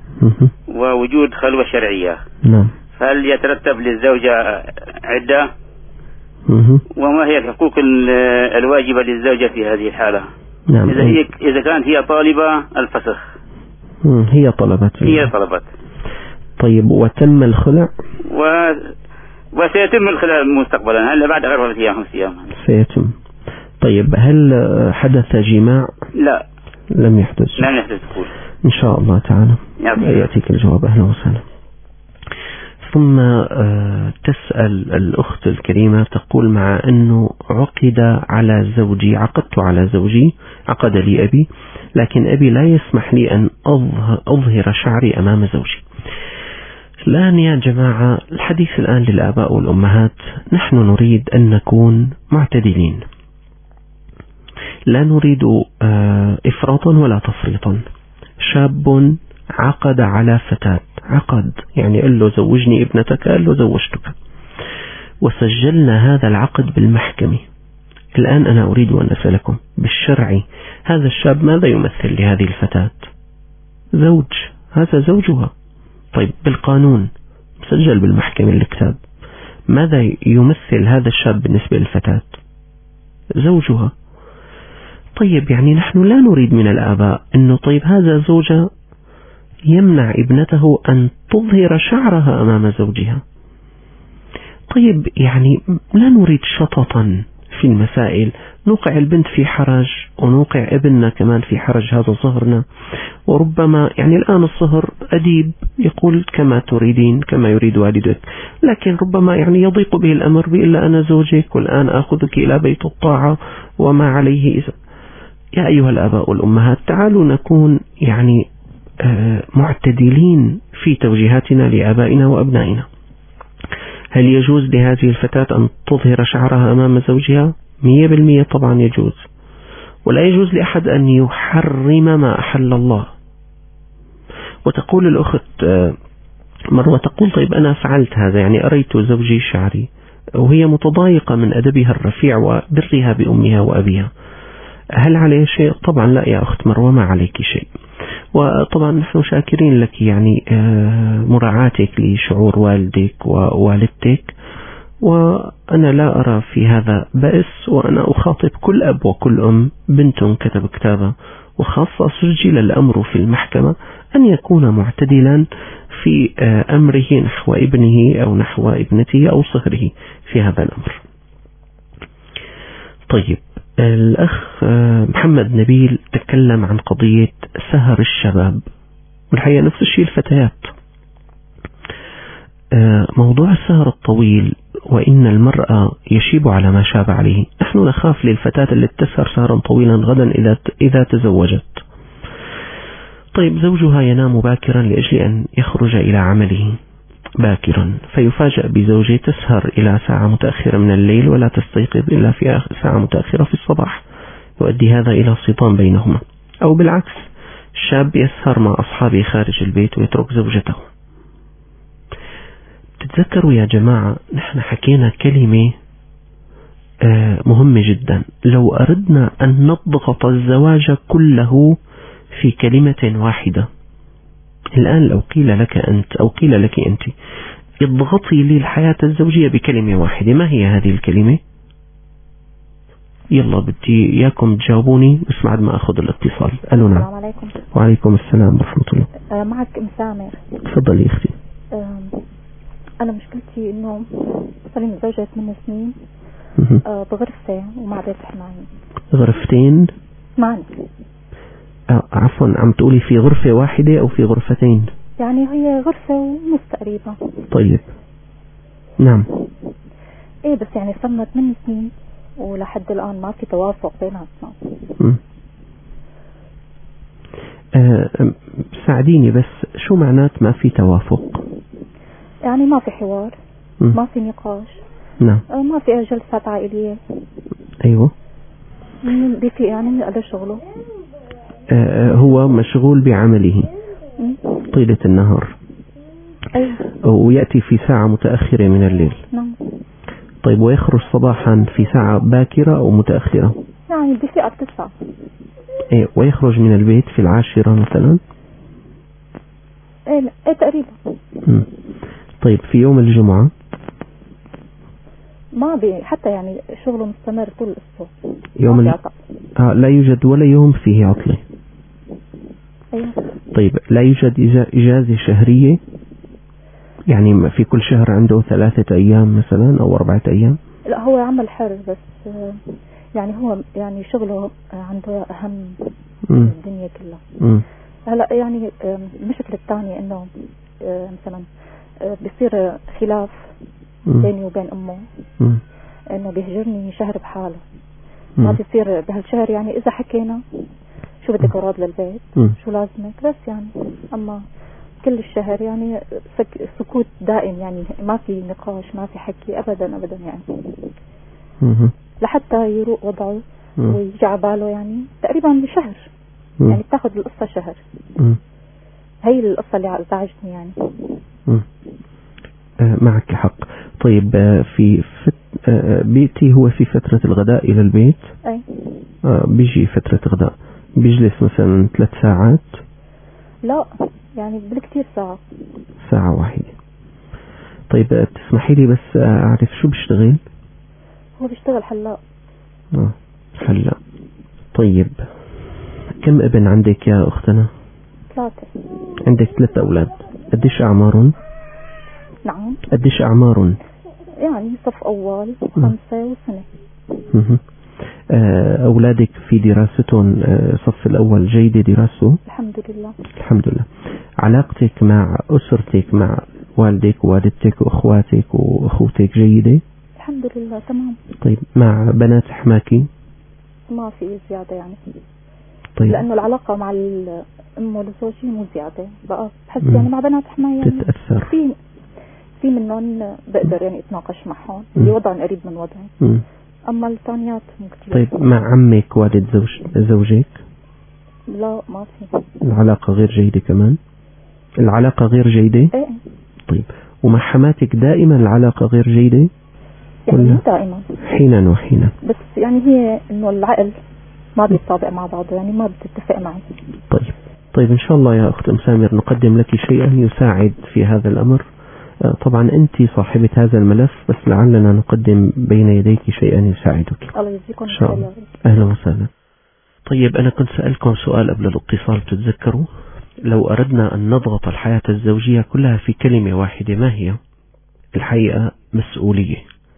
ووجود خلوة شرعية. نعم. فهل يترتب للزوجة عدة؟ وما هي الحقوق الواجبة للزوجة في هذه الحالة؟ نعم. إذا كانت هي طالبة الفسخ. هي طلبت. طيب وتم الخلع؟ وسيتم الخلع مستقبلا، هلا بعد 4 أيام 5 أيام سيتم. طيب هل حدث جماع؟ لا، لم يحدث دخول. إن شاء الله تعالى يأتيك الجواب. أهلا وسهلا. ثم تسأل الأخت الكريمة تقول مع أنه عقدت على زوجي، عقد لي أبي، لكن أبي لا يسمح لي أن أظهر شعري أمام زوجي. الآن يا جماعة الحديث الآن للآباء والأمهات، نحن نريد أن نكون معتدلين، لا نريد إفراطا ولا تفريطا. شاب عقد على فتاة، عقد يعني قال له زوجني ابنتك، قال له زوجتك، وسجلنا هذا العقد بالمحكمة. الآن أنا أريد أن أسألكم بالشرع، هذا الشاب ماذا يمثل لهذه الفتاة؟ زوج، هذا زوجها. طيب بالقانون مسجل بالمحكمة الكتاب، ماذا يمثل هذا الشاب بالنسبة للفتاة؟ زوجها. طيب يعني نحن لا نريد من الآباء أنه طيب هذا زوجة يمنع ابنته أن تظهر شعرها أمام زوجها. طيب يعني لا نريد شططا في المسائل، نوقع البنت في حرج ونوقع ابننا كمان في حرج، هذا صهرنا. وربما يعني الآن الصهر أديب يقول كما تريدين كما يريد والدك، لكن ربما يعني يضيق به الأمر بإلا أنا زوجك والآن أخذك إلى بيت الطاعة وما عليه إذا. يا أيها الآباء والأمهات تعالوا نكون يعني معتدلين في توجيهاتنا لآبائنا وأبنائنا. هل يجوز لهذه الفتاة أن تظهر شعرها أمام زوجها؟ 100% طبعا يجوز، ولا يجوز لأحد أن يحرم ما أحل الله. وتقول الأخت مروة، تقول طيب أنا فعلت هذا، يعني أريت زوجي شعري، وهي متضايقة من أدبها الرفيع وبرها بأمها وأبيها، هل عليه شيء؟ طبعا لا يا أخت مروة، ما عليك شيء. وطبعا نحن شاكرين لك يعني مراعاتك لشعور والدك ووالدتك، وأنا لا أرى في هذا بأس. وأنا أخاطب كل أب وكل أم بنت كتب كتابة، وخاصة سجل الأمر في المحكمة، أن يكون معتدلا في أمره نحو ابنه أو نحو ابنته أو صهره في هذا الأمر. طيب، الأخ محمد نبيل تكلم عن قضية سهر الشباب، والحقيقة نفس الشيء الفتيات. موضوع السهر الطويل، وإن المرأة يشيب على ما شاب عليه. نحن نخاف للفتاة التي تسهر سهرا طويلا غدا إذا تزوجت. طيب، زوجها ينام باكرا لأجل أن يخرج إلى عمله باكرا، فيفاجأ بزوجة تسهر إلى ساعة متأخرة من الليل ولا تستيقظ إلا في ساعة متأخرة في الصباح، يؤدي هذا إلى صدام بينهما. أو بالعكس، الشاب يسهر مع أصحابه خارج البيت ويترك زوجته. تتذكروا يا جماعة، نحن حكينا كلمة مهمة جدا. لو أردنا أن نضغط الزواج كله في كلمة واحدة، الآن لو قيل لك أنت أو قيل لك أنت اضغطي لي الحياة الزوجية بكلمة واحدة، ما هي هذه الكلمة؟ يلا بدي إياكم تجاوبوني بس بعد ما أخذ الاتصال. ألو. نعم. السلام عليكم. وعليكم السلام ورحمة الله. معك سامر. تفضلي أختي. أنا مشكلتي إنه صار لي متزوجة 8 سنين بغرفة وما بيفتح معي. غرفتين؟ اسمعني. عفوا، عم تقولي في غرفة واحدة أو في غرفتين؟ يعني هي غرفة ونص تقريبا. طيب، نعم. إيه، بس يعني صرنا 8 سنين ولحد الآن ما في توافق بيناتنا. ساعديني بس، شو معنات ما في توافق؟ يعني ما في حوار، ما في نقاش. نعم. ما في جلسات عائلية. أيوة. بيفي يعني على شغله. هو مشغول بعمله طيلة النهار. أيوة. ويأتي في ساعة متأخرة من الليل. نعم. طيب، ويخرج صباحا في ساعة باكرة أو متأخرة؟ يعني بيفي على 9. إيه، ويخرج من البيت في 10 مثلا؟ إيه تقريبا. طيب، في يوم الجمعة؟ ما بي حتى يعني شغله مستمر طول الأسبوع. يوم لا يوجد ولا يوم فيه عطلة. أيوة. طيب، لا يوجد إجازة شهرية؟ يعني في كل شهر عنده 3 أيام مثلا أو 4 أيام؟ لا، هو عمل حر بس يعني هو يعني شغله عنده أهم من الدنيا كلها. هلا يعني المشكلة الثانية إنه مثلا بيصير خلاف بيني وبين أمه، إنه بيهجرني شهر بحاله. ما بيصير بهالشهر، يعني إذا حكينا شو بدك أغراض للبيت، شو لازمك، بس يعني أما كل الشهر يعني سكوت دائم، يعني ما في نقاش، ما في حكي أبدا أبدا يعني. لحتى يروق وضعه ويجي على باله يعني تقريبا بشهر، يعني بتاخذ القصة شهر. هي القصة اللي ازعجتني يعني. معك حق. طيب، في بيتي هو في فترة الغداء إلى البيت. أي. بيجي فترة غداء، بيجلس مثلا 3 ساعات؟ لا، يعني بالكثير ساعة واحدة. طيب، تسمحي لي بس أعرف شو بيشتغل؟ هو بيشتغل حلاق. حلاق. طيب، كم ابن عندك يا أختنا؟ 3. عندك 3 أولاد، قديش أعمارهم؟ نعم. قديش أعمارهم؟ يعني صف أول و5 وسنة. أولادك في دراستهم صف الأول جيدة دراسته؟ الحمد لله. الحمد لله. علاقتك مع أسرتك، مع والدك ووالدتك وأخواتك وأخوتك جيدة؟ الحمد لله تمام. طيب مع بنات حماكي؟ ما في زيادة يعني. طيب. لأنه العلاقة مع الأم والزوجي مو زيادة بقى، بحس يعني مع بنات حماية يعني تتأثر. في منهم بقدر يعني اتناقش معهم اللي وضعهم قريب من وضعي. أما الثانيات مو كتير. طيب مع عمك والد زوجك؟ لا ما في. العلاقة غير جيدة كمان؟ العلاقة غير جيدة؟ ايه. طيب ومع حماتك دائما العلاقة غير جيدة؟ يعني مو دائما، حينا وحينا. بس يعني هي انه العقل ما بيتطابق مع بعضه، يعني ما بتتفق معي. طيب إن شاء الله يا أخت أم سامر نقدم لك شيئا يساعد في هذا الأمر. طبعا أنت صاحبة هذا الملف، بس لعلنا نقدم بين يديك شيئا يساعدك. الله يجزيكم خير. أهلا وسهلا. طيب أنا كنت سألكم سؤال قبل الاتصال تتذكروا؟ لو أردنا أن نضغط الحياة الزوجية كلها في كلمة واحدة ما هي؟ الحقيقة مسؤولية.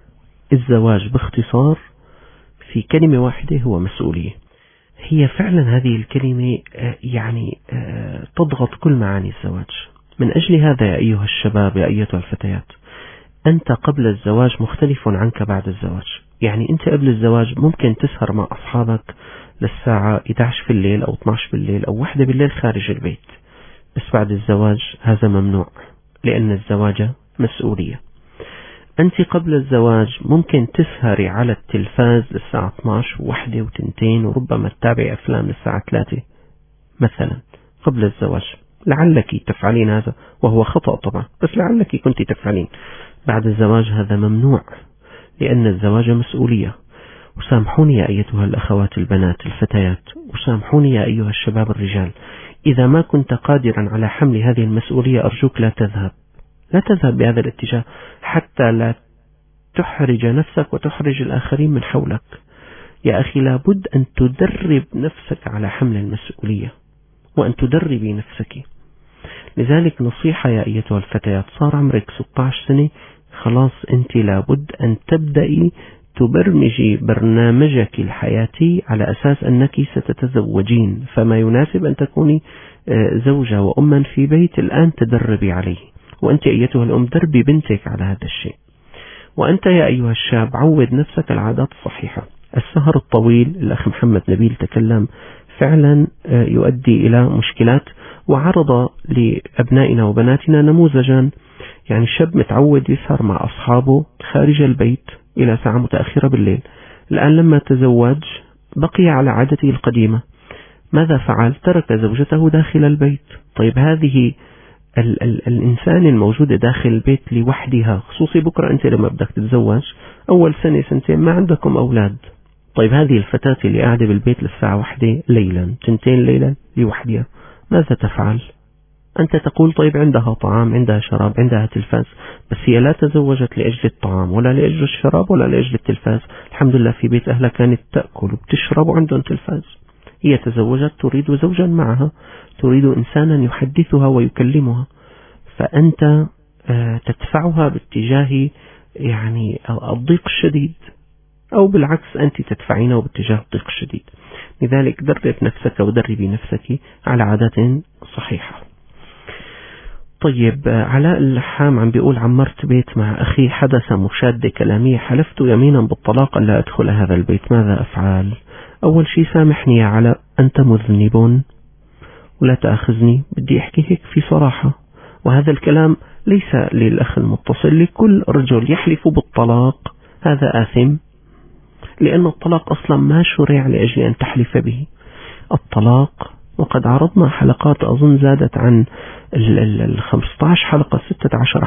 الزواج باختصار في كلمة واحدة هو مسؤولية. هي فعلا هذه الكلمة يعني تضغط كل معاني الزواج. من أجل هذا يا أيها الشباب يا أيتها الفتيات، أنت قبل الزواج مختلف عنك بعد الزواج. يعني أنت قبل الزواج ممكن تسهر مع أصحابك للساعة 11 في الليل أو 12 بالليل أو 1 بالليل خارج البيت، بس بعد الزواج هذا ممنوع، لأن الزواج مسؤولية. أنت قبل الزواج ممكن تسهري على التلفاز للساعة 12 و1 و2 وربما تتابعي أفلام للساعة 3 مثلا قبل الزواج، لعلك تفعلين هذا وهو خطأ طبعا، بس لعلك كنت تفعلين. بعد الزواج هذا ممنوع، لأن الزواج مسؤولية. وسامحوني يا أيتها الأخوات البنات الفتيات، وسامحوني يا أيها الشباب الرجال، إذا ما كنت قادرا على حمل هذه المسؤولية أرجوك لا تذهب بهذا الاتجاه، حتى لا تحرج نفسك وتحرج الآخرين من حولك. يا أخي لابد أن تدرب نفسك على حمل المسؤولية وأن تدربي نفسك. لذلك نصيحة يا أيتها الفتيات، صار عمرك 16 سنة خلاص أنت لابد أن تبدأي تبرمجي برنامجك الحياتي على أساس أنك ستتزوجين، فما يناسب أن تكوني زوجة وأما في بيت الآن تدربي عليه. وأنت أيتها الأم دربي بنتك على هذا الشيء. وأنت يا أيها الشاب عود نفسك العادات الصحيحة. السهر الطويل الأخ محمد نبيل تكلم فعلا يؤدي إلى مشكلات، وعرض لأبنائنا وبناتنا نموذجا. يعني شاب متعود يسهر مع أصحابه خارج البيت إلى ساعة متأخرة بالليل، الآن لما تزوج بقي على عادته القديمة. ماذا فعل؟ ترك زوجته داخل البيت. طيب هذه الإنسان الموجودة داخل البيت لوحدها، خصوصي بكرة أنت لما بدك تتزوج أول سنة سنتين ما عندكم أولاد. طيب هذه الفتاة اللي قاعدة بالبيت للساعة 1 ليلا 2 ليلا لوحدها، ماذا تفعل؟ أنت تقول طيب عندها طعام، عندها شراب، عندها تلفاز، بس هي لا تزوجت لأجل الطعام ولا لأجل الشراب ولا لأجل التلفاز. الحمد لله في بيت أهلها كانت تأكل وبتشرب وعندهم تلفاز. هي تزوجت تريد زوجا معها، تريد إنسانا يحدثها ويكلمها، فأنت تدفعها باتجاه يعني الضيق الشديد، أو بالعكس أنت تدفعينه باتجاه الضيق الشديد. لذلك درب نفسك ودربي نفسك على عادات صحيحة. طيب علاء اللحام عم بيقول عمرت بيت مع أخي، حدث مشادة كلامية، حلفت يمينا بالطلاق أن لا أدخل هذا البيت، ماذا أفعل؟ أول شيء سامحني يا علاء، أنت مذنب ولا تأخذني، بدي أحكي هيك في صراحة، وهذا الكلام ليس للأخ المتصل، لكل رجل يحلف بالطلاق هذا آثم، لأن الطلاق أصلا ما شرع لأجل أن تحلف به. الطلاق وقد عرضنا حلقات أظن زادت عن 15 حلقة 16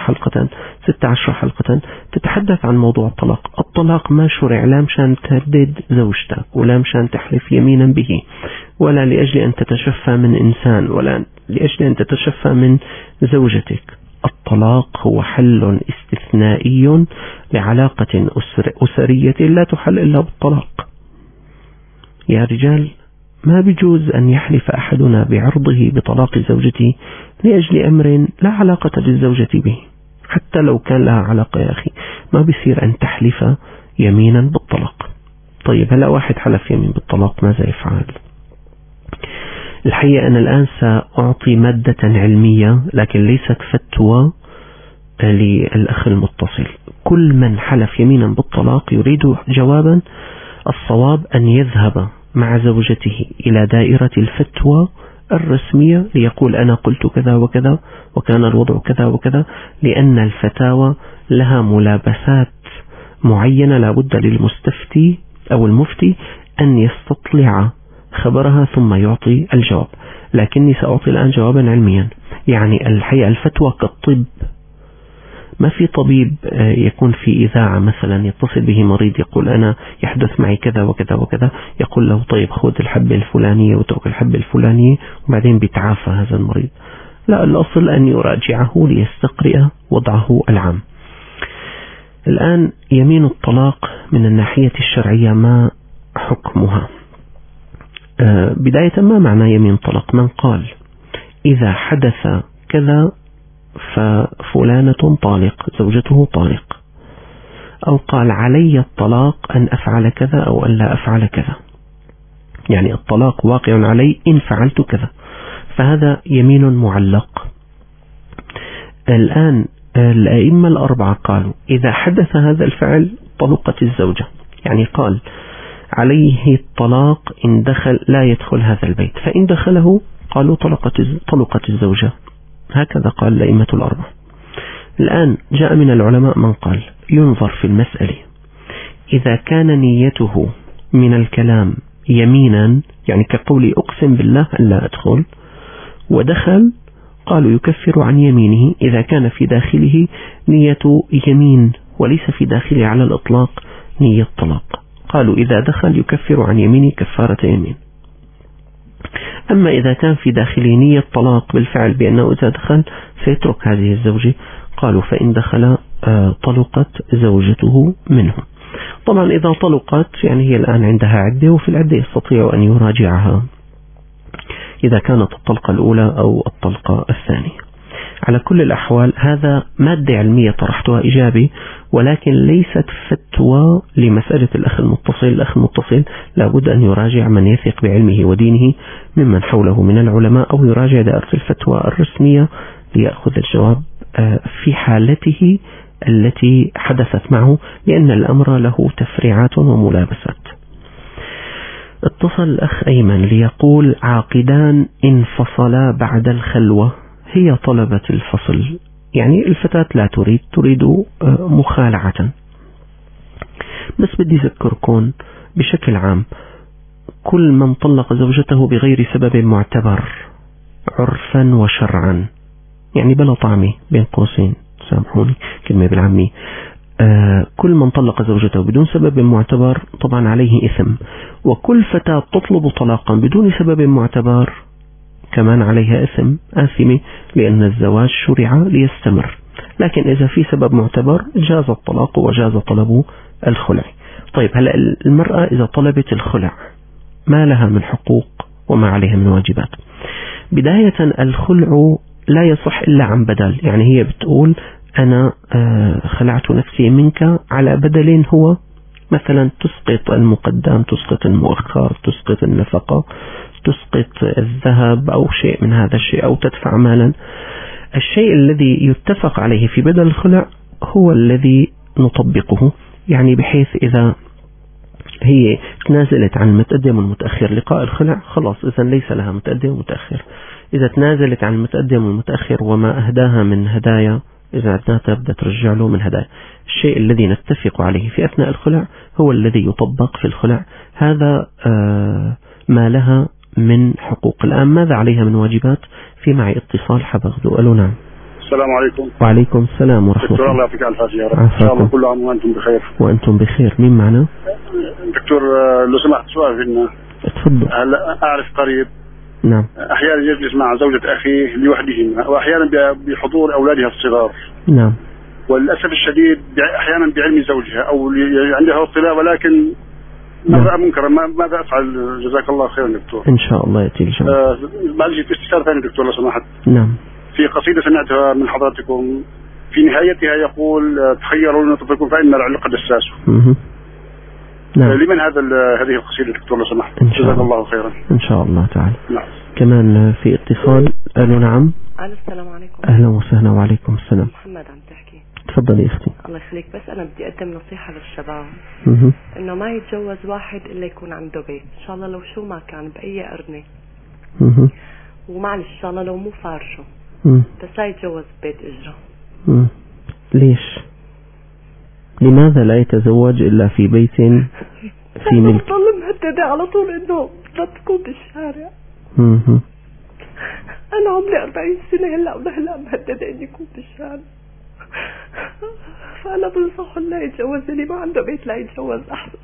حلقة تتحدث عن موضوع الطلاق. الطلاق ما شرع لا مشان تهدد زوجتك ولا مشان تحلف يمينا به ولا لأجل أن تتشفى من إنسان ولا لأجل أن تتشفى من زوجتك. الطلاق هو حل استثنائي لعلاقة أسرية لا تحل إلا بالطلاق. يا رجال ما بيجوز أن يحلف أحدنا بعرضه بطلاق زوجته لأجل أمر لا علاقة للزوجة به، حتى لو كان لها علاقة. يا أخي ما بيصير أن تحلف يمينا بالطلاق. طيب هلا واحد حلف يمين بالطلاق ماذا يفعل؟ الحقيقة أنا الآن سأعطي مادة علمية لكن ليست فتوى للأخ المتصل. كل من حلف يمينا بالطلاق يريد جوابا، الصواب أن يذهب مع زوجته إلى دائرة الفتوى الرسمية ليقول أنا قلت كذا وكذا وكان الوضع كذا وكذا، لأن الفتاوى لها ملابسات معينة لا بد للمستفتي أو المفتي أن يستطلع خبرها ثم يعطي الجواب. لكني سأعطي الآن جوابا علميا. يعني الحقيقة الفتوى كالطب، ما في طبيب يكون في إذاعة مثلا يتصل به مريض يقول أنا يحدث معي كذا وكذا وكذا، يقول له طيب خذ الحبة الفلانية وترك الحبة الفلانية وبعدين بيتعافى هذا المريض. لا، الأصل أن يراجعه ليستقرئ وضعه العام. الآن يمين الطلاق من الناحية الشرعية ما حكمها؟ بداية ما معنى يمين طلاق؟ من قال إذا حدث كذا ففلانة طالق، زوجته طالق، أو قال علي الطلاق أن أفعل كذا أو أن لا أفعل كذا، يعني الطلاق واقع علي إن فعلت كذا، فهذا يمين معلق. الآن الأئمة الأربعة قالوا إذا حدث هذا الفعل طلقت الزوجة، يعني قال عليه الطلاق إن دخل لا يدخل هذا البيت، فإن دخله قالوا طلقت الزوجة. هكذا قال الأئمة الأربعة. الآن جاء من العلماء من قال ينظر في المسألة، إذا كان نيته من الكلام يمينا، يعني كقولي أقسم بالله أن لا أدخل، ودخل، قالوا يكفر عن يمينه إذا كان في داخله نية يمين وليس في داخله على الإطلاق نية طلاق. قالوا إذا دخل يكفر عن يمينه كفارة يمين. أما إذا كان في داخله نية طلاق بالفعل بأنه إذا دخل سيترك هذه الزوجة، قالوا فإن دخل طلقت زوجته منه. طبعا إذا طلقت يعني هي الآن عندها عدة، وفي العدة يستطيع أن يراجعها إذا كانت الطلقة الأولى أو الطلقة الثانية. على كل الأحوال هذا مادة علمية طرحتها إيجابي، ولكن ليست فتوى لمسألة الأخ المتصل. الأخ المتصل لابد أن يراجع من يثق بعلمه ودينه ممن حوله من العلماء، أو يراجع دائرة الفتوى الرسمية ليأخذ الجواب في حالته التي حدثت معه، لأن الأمر له تفريعات وملابسات. اتصل الأخ أيمن ليقول عاقدان انفصلا بعد الخلوة، هي طلبة الفصل، يعني الفتاة لا تريد مخالعة. بس بدي أذكركم بشكل عام كل من طلق زوجته بغير سبب معتبر عرفا وشرعا، يعني بلا طعمي بين قوسين سامحوني كلمة بالعامي، كل من طلق زوجته بدون سبب معتبر طبعا عليه إثم، وكل فتاة تطلب طلاقا بدون سبب معتبر كمان عليها إثم، آثمة، لأن الزواج شرع ليستمر. لكن إذا في سبب معتبر جاز الطلاق وجاز طلب الخلع. طيب هلأ المرأة إذا طلبت الخلع ما لها من حقوق وما عليها من واجبات؟ بداية الخلع لا يصح إلا عن بدل، يعني هي بتقول أنا خلعت نفسي منك على بدل هو مثلا تسقط المقدم، تسقط المؤخر، تسقط النفقة، تسقط الذهب أو شيء من هذا الشيء، أو تدفع مالا. الشيء الذي يتفق عليه في بدل الخلع هو الذي نطبقه، يعني بحيث إذا هي تنازلت عن المتقدم والمتأخر لقاء الخلع خلاص إذا ليس لها متقدم ومتأخر. إذا تنازلت عن المتقدم والمتأخر وما أهداها من هدايا إذا عدناها بدها ترجع له من هدايا. الشيء الذي نتفق عليه في أثناء الخلع هو الذي يطبق في الخلع. هذا ما لها من حقوق. الآن ماذا عليها من واجبات؟ في معي اتصال حبغدو. ألو نعم. السلام عليكم. وعليكم السلام ورحمة الله. دكتور الله يعطيك العافية يا رب. إن شاء الله كل عام وأنتم بخير. وأنتم بخير. مين معنا؟ دكتور لو سمحت سؤال فينا. اتفضل. هلا أعرف قريب نعم أحيانا يجلس مع زوجة أخيه لوحدهما، وأحيانا بحضور أولادها الصغار. نعم. وللأسف الشديد أحيانا بعلم زوجها أو عندها اطلاع، ولكن مرة منكرة. ماذا أفعل؟ جزاك الله خيرا دكتور. إن شاء الله يأتي الجواب. معلش استفسار ثاني دكتور لو سمحت. نعم. في قصيدة سمعتها من حضراتكم في نهايتها يقول تخيروا لنطفكم فإن العلق دساس. نعم. لمن هذه القصيدة دكتور لو سمحت؟ جزاك الله خيرا. إن شاء الله تعالى. نعم. كمان في اتصال. ألو نعم. السلام عليكم. أهلا وسهلا. وعليكم السلام. محمد عم تحكي. تفضلي أختي. الله يخليك. بس أنا بدي أقدم نصيحة للشباب إنه ما يتجوز واحد إلا يكون عنده بيت، إن شاء الله لو شو ما كان بأي قرنة، ومعلش إن شاء الله لو مو فارشه، بس لا يتجوز ببيت إجرة. ليش؟ لماذا لا يتزوج إلا في بيت في ملك؟ بضل مهددة على طول إنه لا تكون بالشارع. أنا عمري 40 سنة هلا ولهلا مهددة إني أكون بالشارع. فأنا بنصح لا يتجوز، اللي ما عنده بيت لا يتجوز أحسن.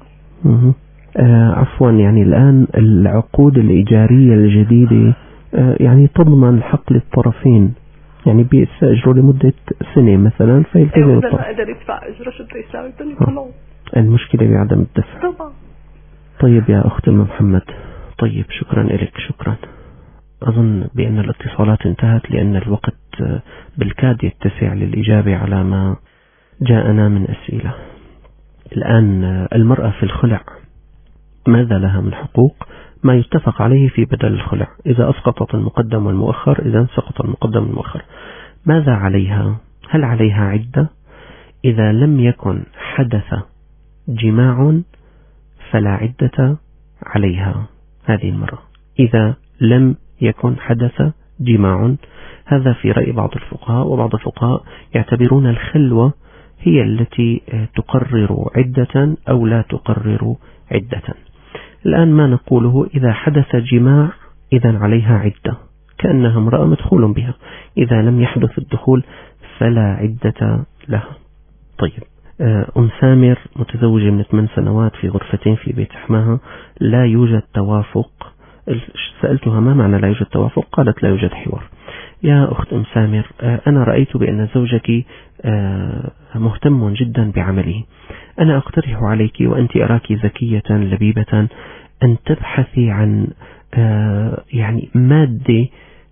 عفوا، يعني الآن العقود الإيجارية الجديدة يعني تضمن حق للطرفين، يعني بيستأجروا لمدة سنة مثلا فيلتزم الطرف. ما قدر يدفع أجره شو بده يساوي؟ بدهم يطلعوا. المشكلة بعدم الدفع. طبعا. طيب يا أخت محمد، طيب شكرا لك. شكرا. أظن بأن الاتصالات انتهت لأن الوقت بالكاد يتسع للإجابة على ما جاءنا من أسئلة. الآن المرأة في الخلع ماذا لها من حقوق؟ ما يتفق عليه في بدل الخلع. إذا أسقطت المقدم والمؤخر، إذا سقط المقدم والمؤخر، ماذا عليها؟ هل عليها عدة؟ إذا لم يكن حدث جماع فلا عدة عليها هذه المرأة. إذا لم يكن حدث جماع، هذا في رأي بعض الفقهاء، وبعض الفقهاء يعتبرون الخلوة هي التي تقرر عدة أو لا تقرر عدة. الآن ما نقوله إذا حدث جماع إذن عليها عدة كأنها امرأة مدخول بها، إذا لم يحدث الدخول فلا عدة لها. طيب، أم سامر متزوجة من 8 سنوات في غرفتين في بيت حماها، لا يوجد توافق. سألتها ما معنى لا يوجد توافق؟ قالت لا يوجد حوار. يا أخت أم سامر، أنا رأيت بأن زوجك مهتم جدا بعمله. أنا أقترح عليك وأنت أراك ذكية لبيبة أن تبحثي عن يعني مادة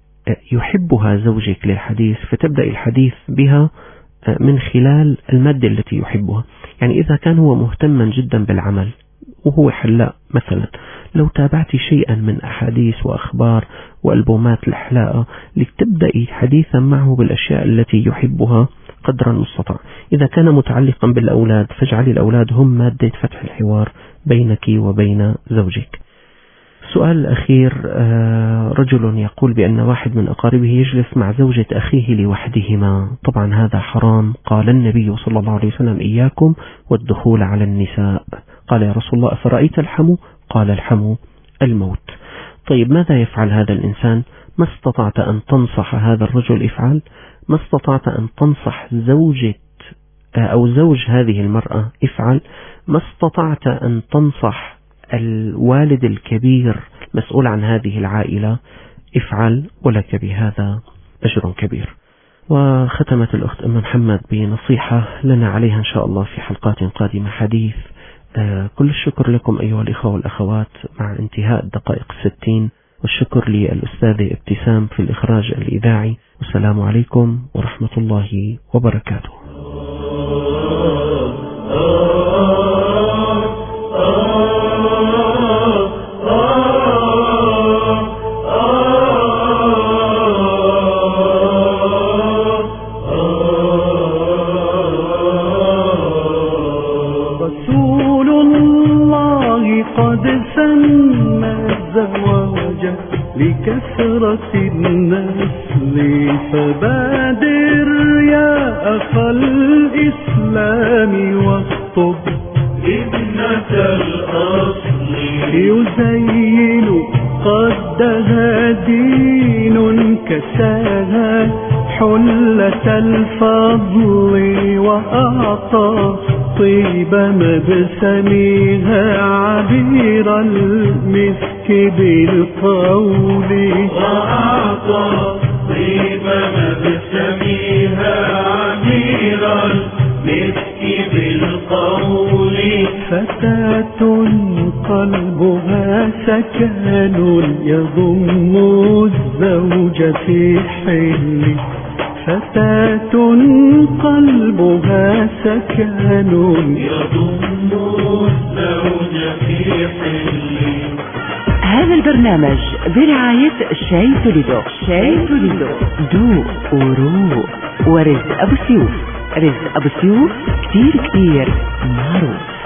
يحبها زوجك للحديث، فتبدأ الحديث بها من خلال المادة التي يحبها. يعني إذا كان هو مهتما جدا بالعمل وهو حلاق مثلا، لو تابعت شيئا من أحاديث وأخبار وألبومات الحلاقة لتبدأي حديثا معه بالأشياء التي يحبها قدر المستطاع. إذا كان متعلقا بالأولاد فاجعلي الأولاد هم مادة فتح الحوار بينك وبين زوجك. السؤال الأخير، رجل يقول بأن واحد من أقاربه يجلس مع زوجة أخيه لوحدهما. طبعا هذا حرام. قال النبي صلى الله عليه وسلم: إياكم والدخول على النساء. قال: يا رسول الله أفرأيت الحمو؟ قال: الحمو الموت. طيب ماذا يفعل هذا الإنسان؟ ما استطعت أن تنصح هذا الرجل افعل، ما استطعت أن تنصح زوجة أو زوج هذه المرأة افعل، ما استطعت أن تنصح الوالد الكبير مسؤول عن هذه العائلة افعل، ولك بهذا أجر كبير. وختمت الأخت أم محمد بنصيحة لنا عليها إن شاء الله في حلقات قادمة حديث. كل الشكر لكم أيها الإخوة والأخوات مع انتهاء الدقائق 60، والشكر للأستاذة ابتسام في الإخراج الإذاعي. والسلام عليكم ورحمة الله وبركاته. رسول الله قد سن الزواج لكثرة النسل، فبادر يا أخا الإسلام واخطب ابنة الأصل، يزين قدها دين كساها حلة الفضل، وأعطى طيب مبسمها عبير المسك بالقول، وأعطى طيب مبسمها عبير المسك بالقول. فتاة قلبها سكن يضم الزوج في حل، فتاة قلبها سكن يضم الزوج في حلي. هذا البرنامج برعاية شاي توليدو. شاي توليدو دوق وروق. ورزق أبو سيوف. رزق أبو سيوف كتير معروف.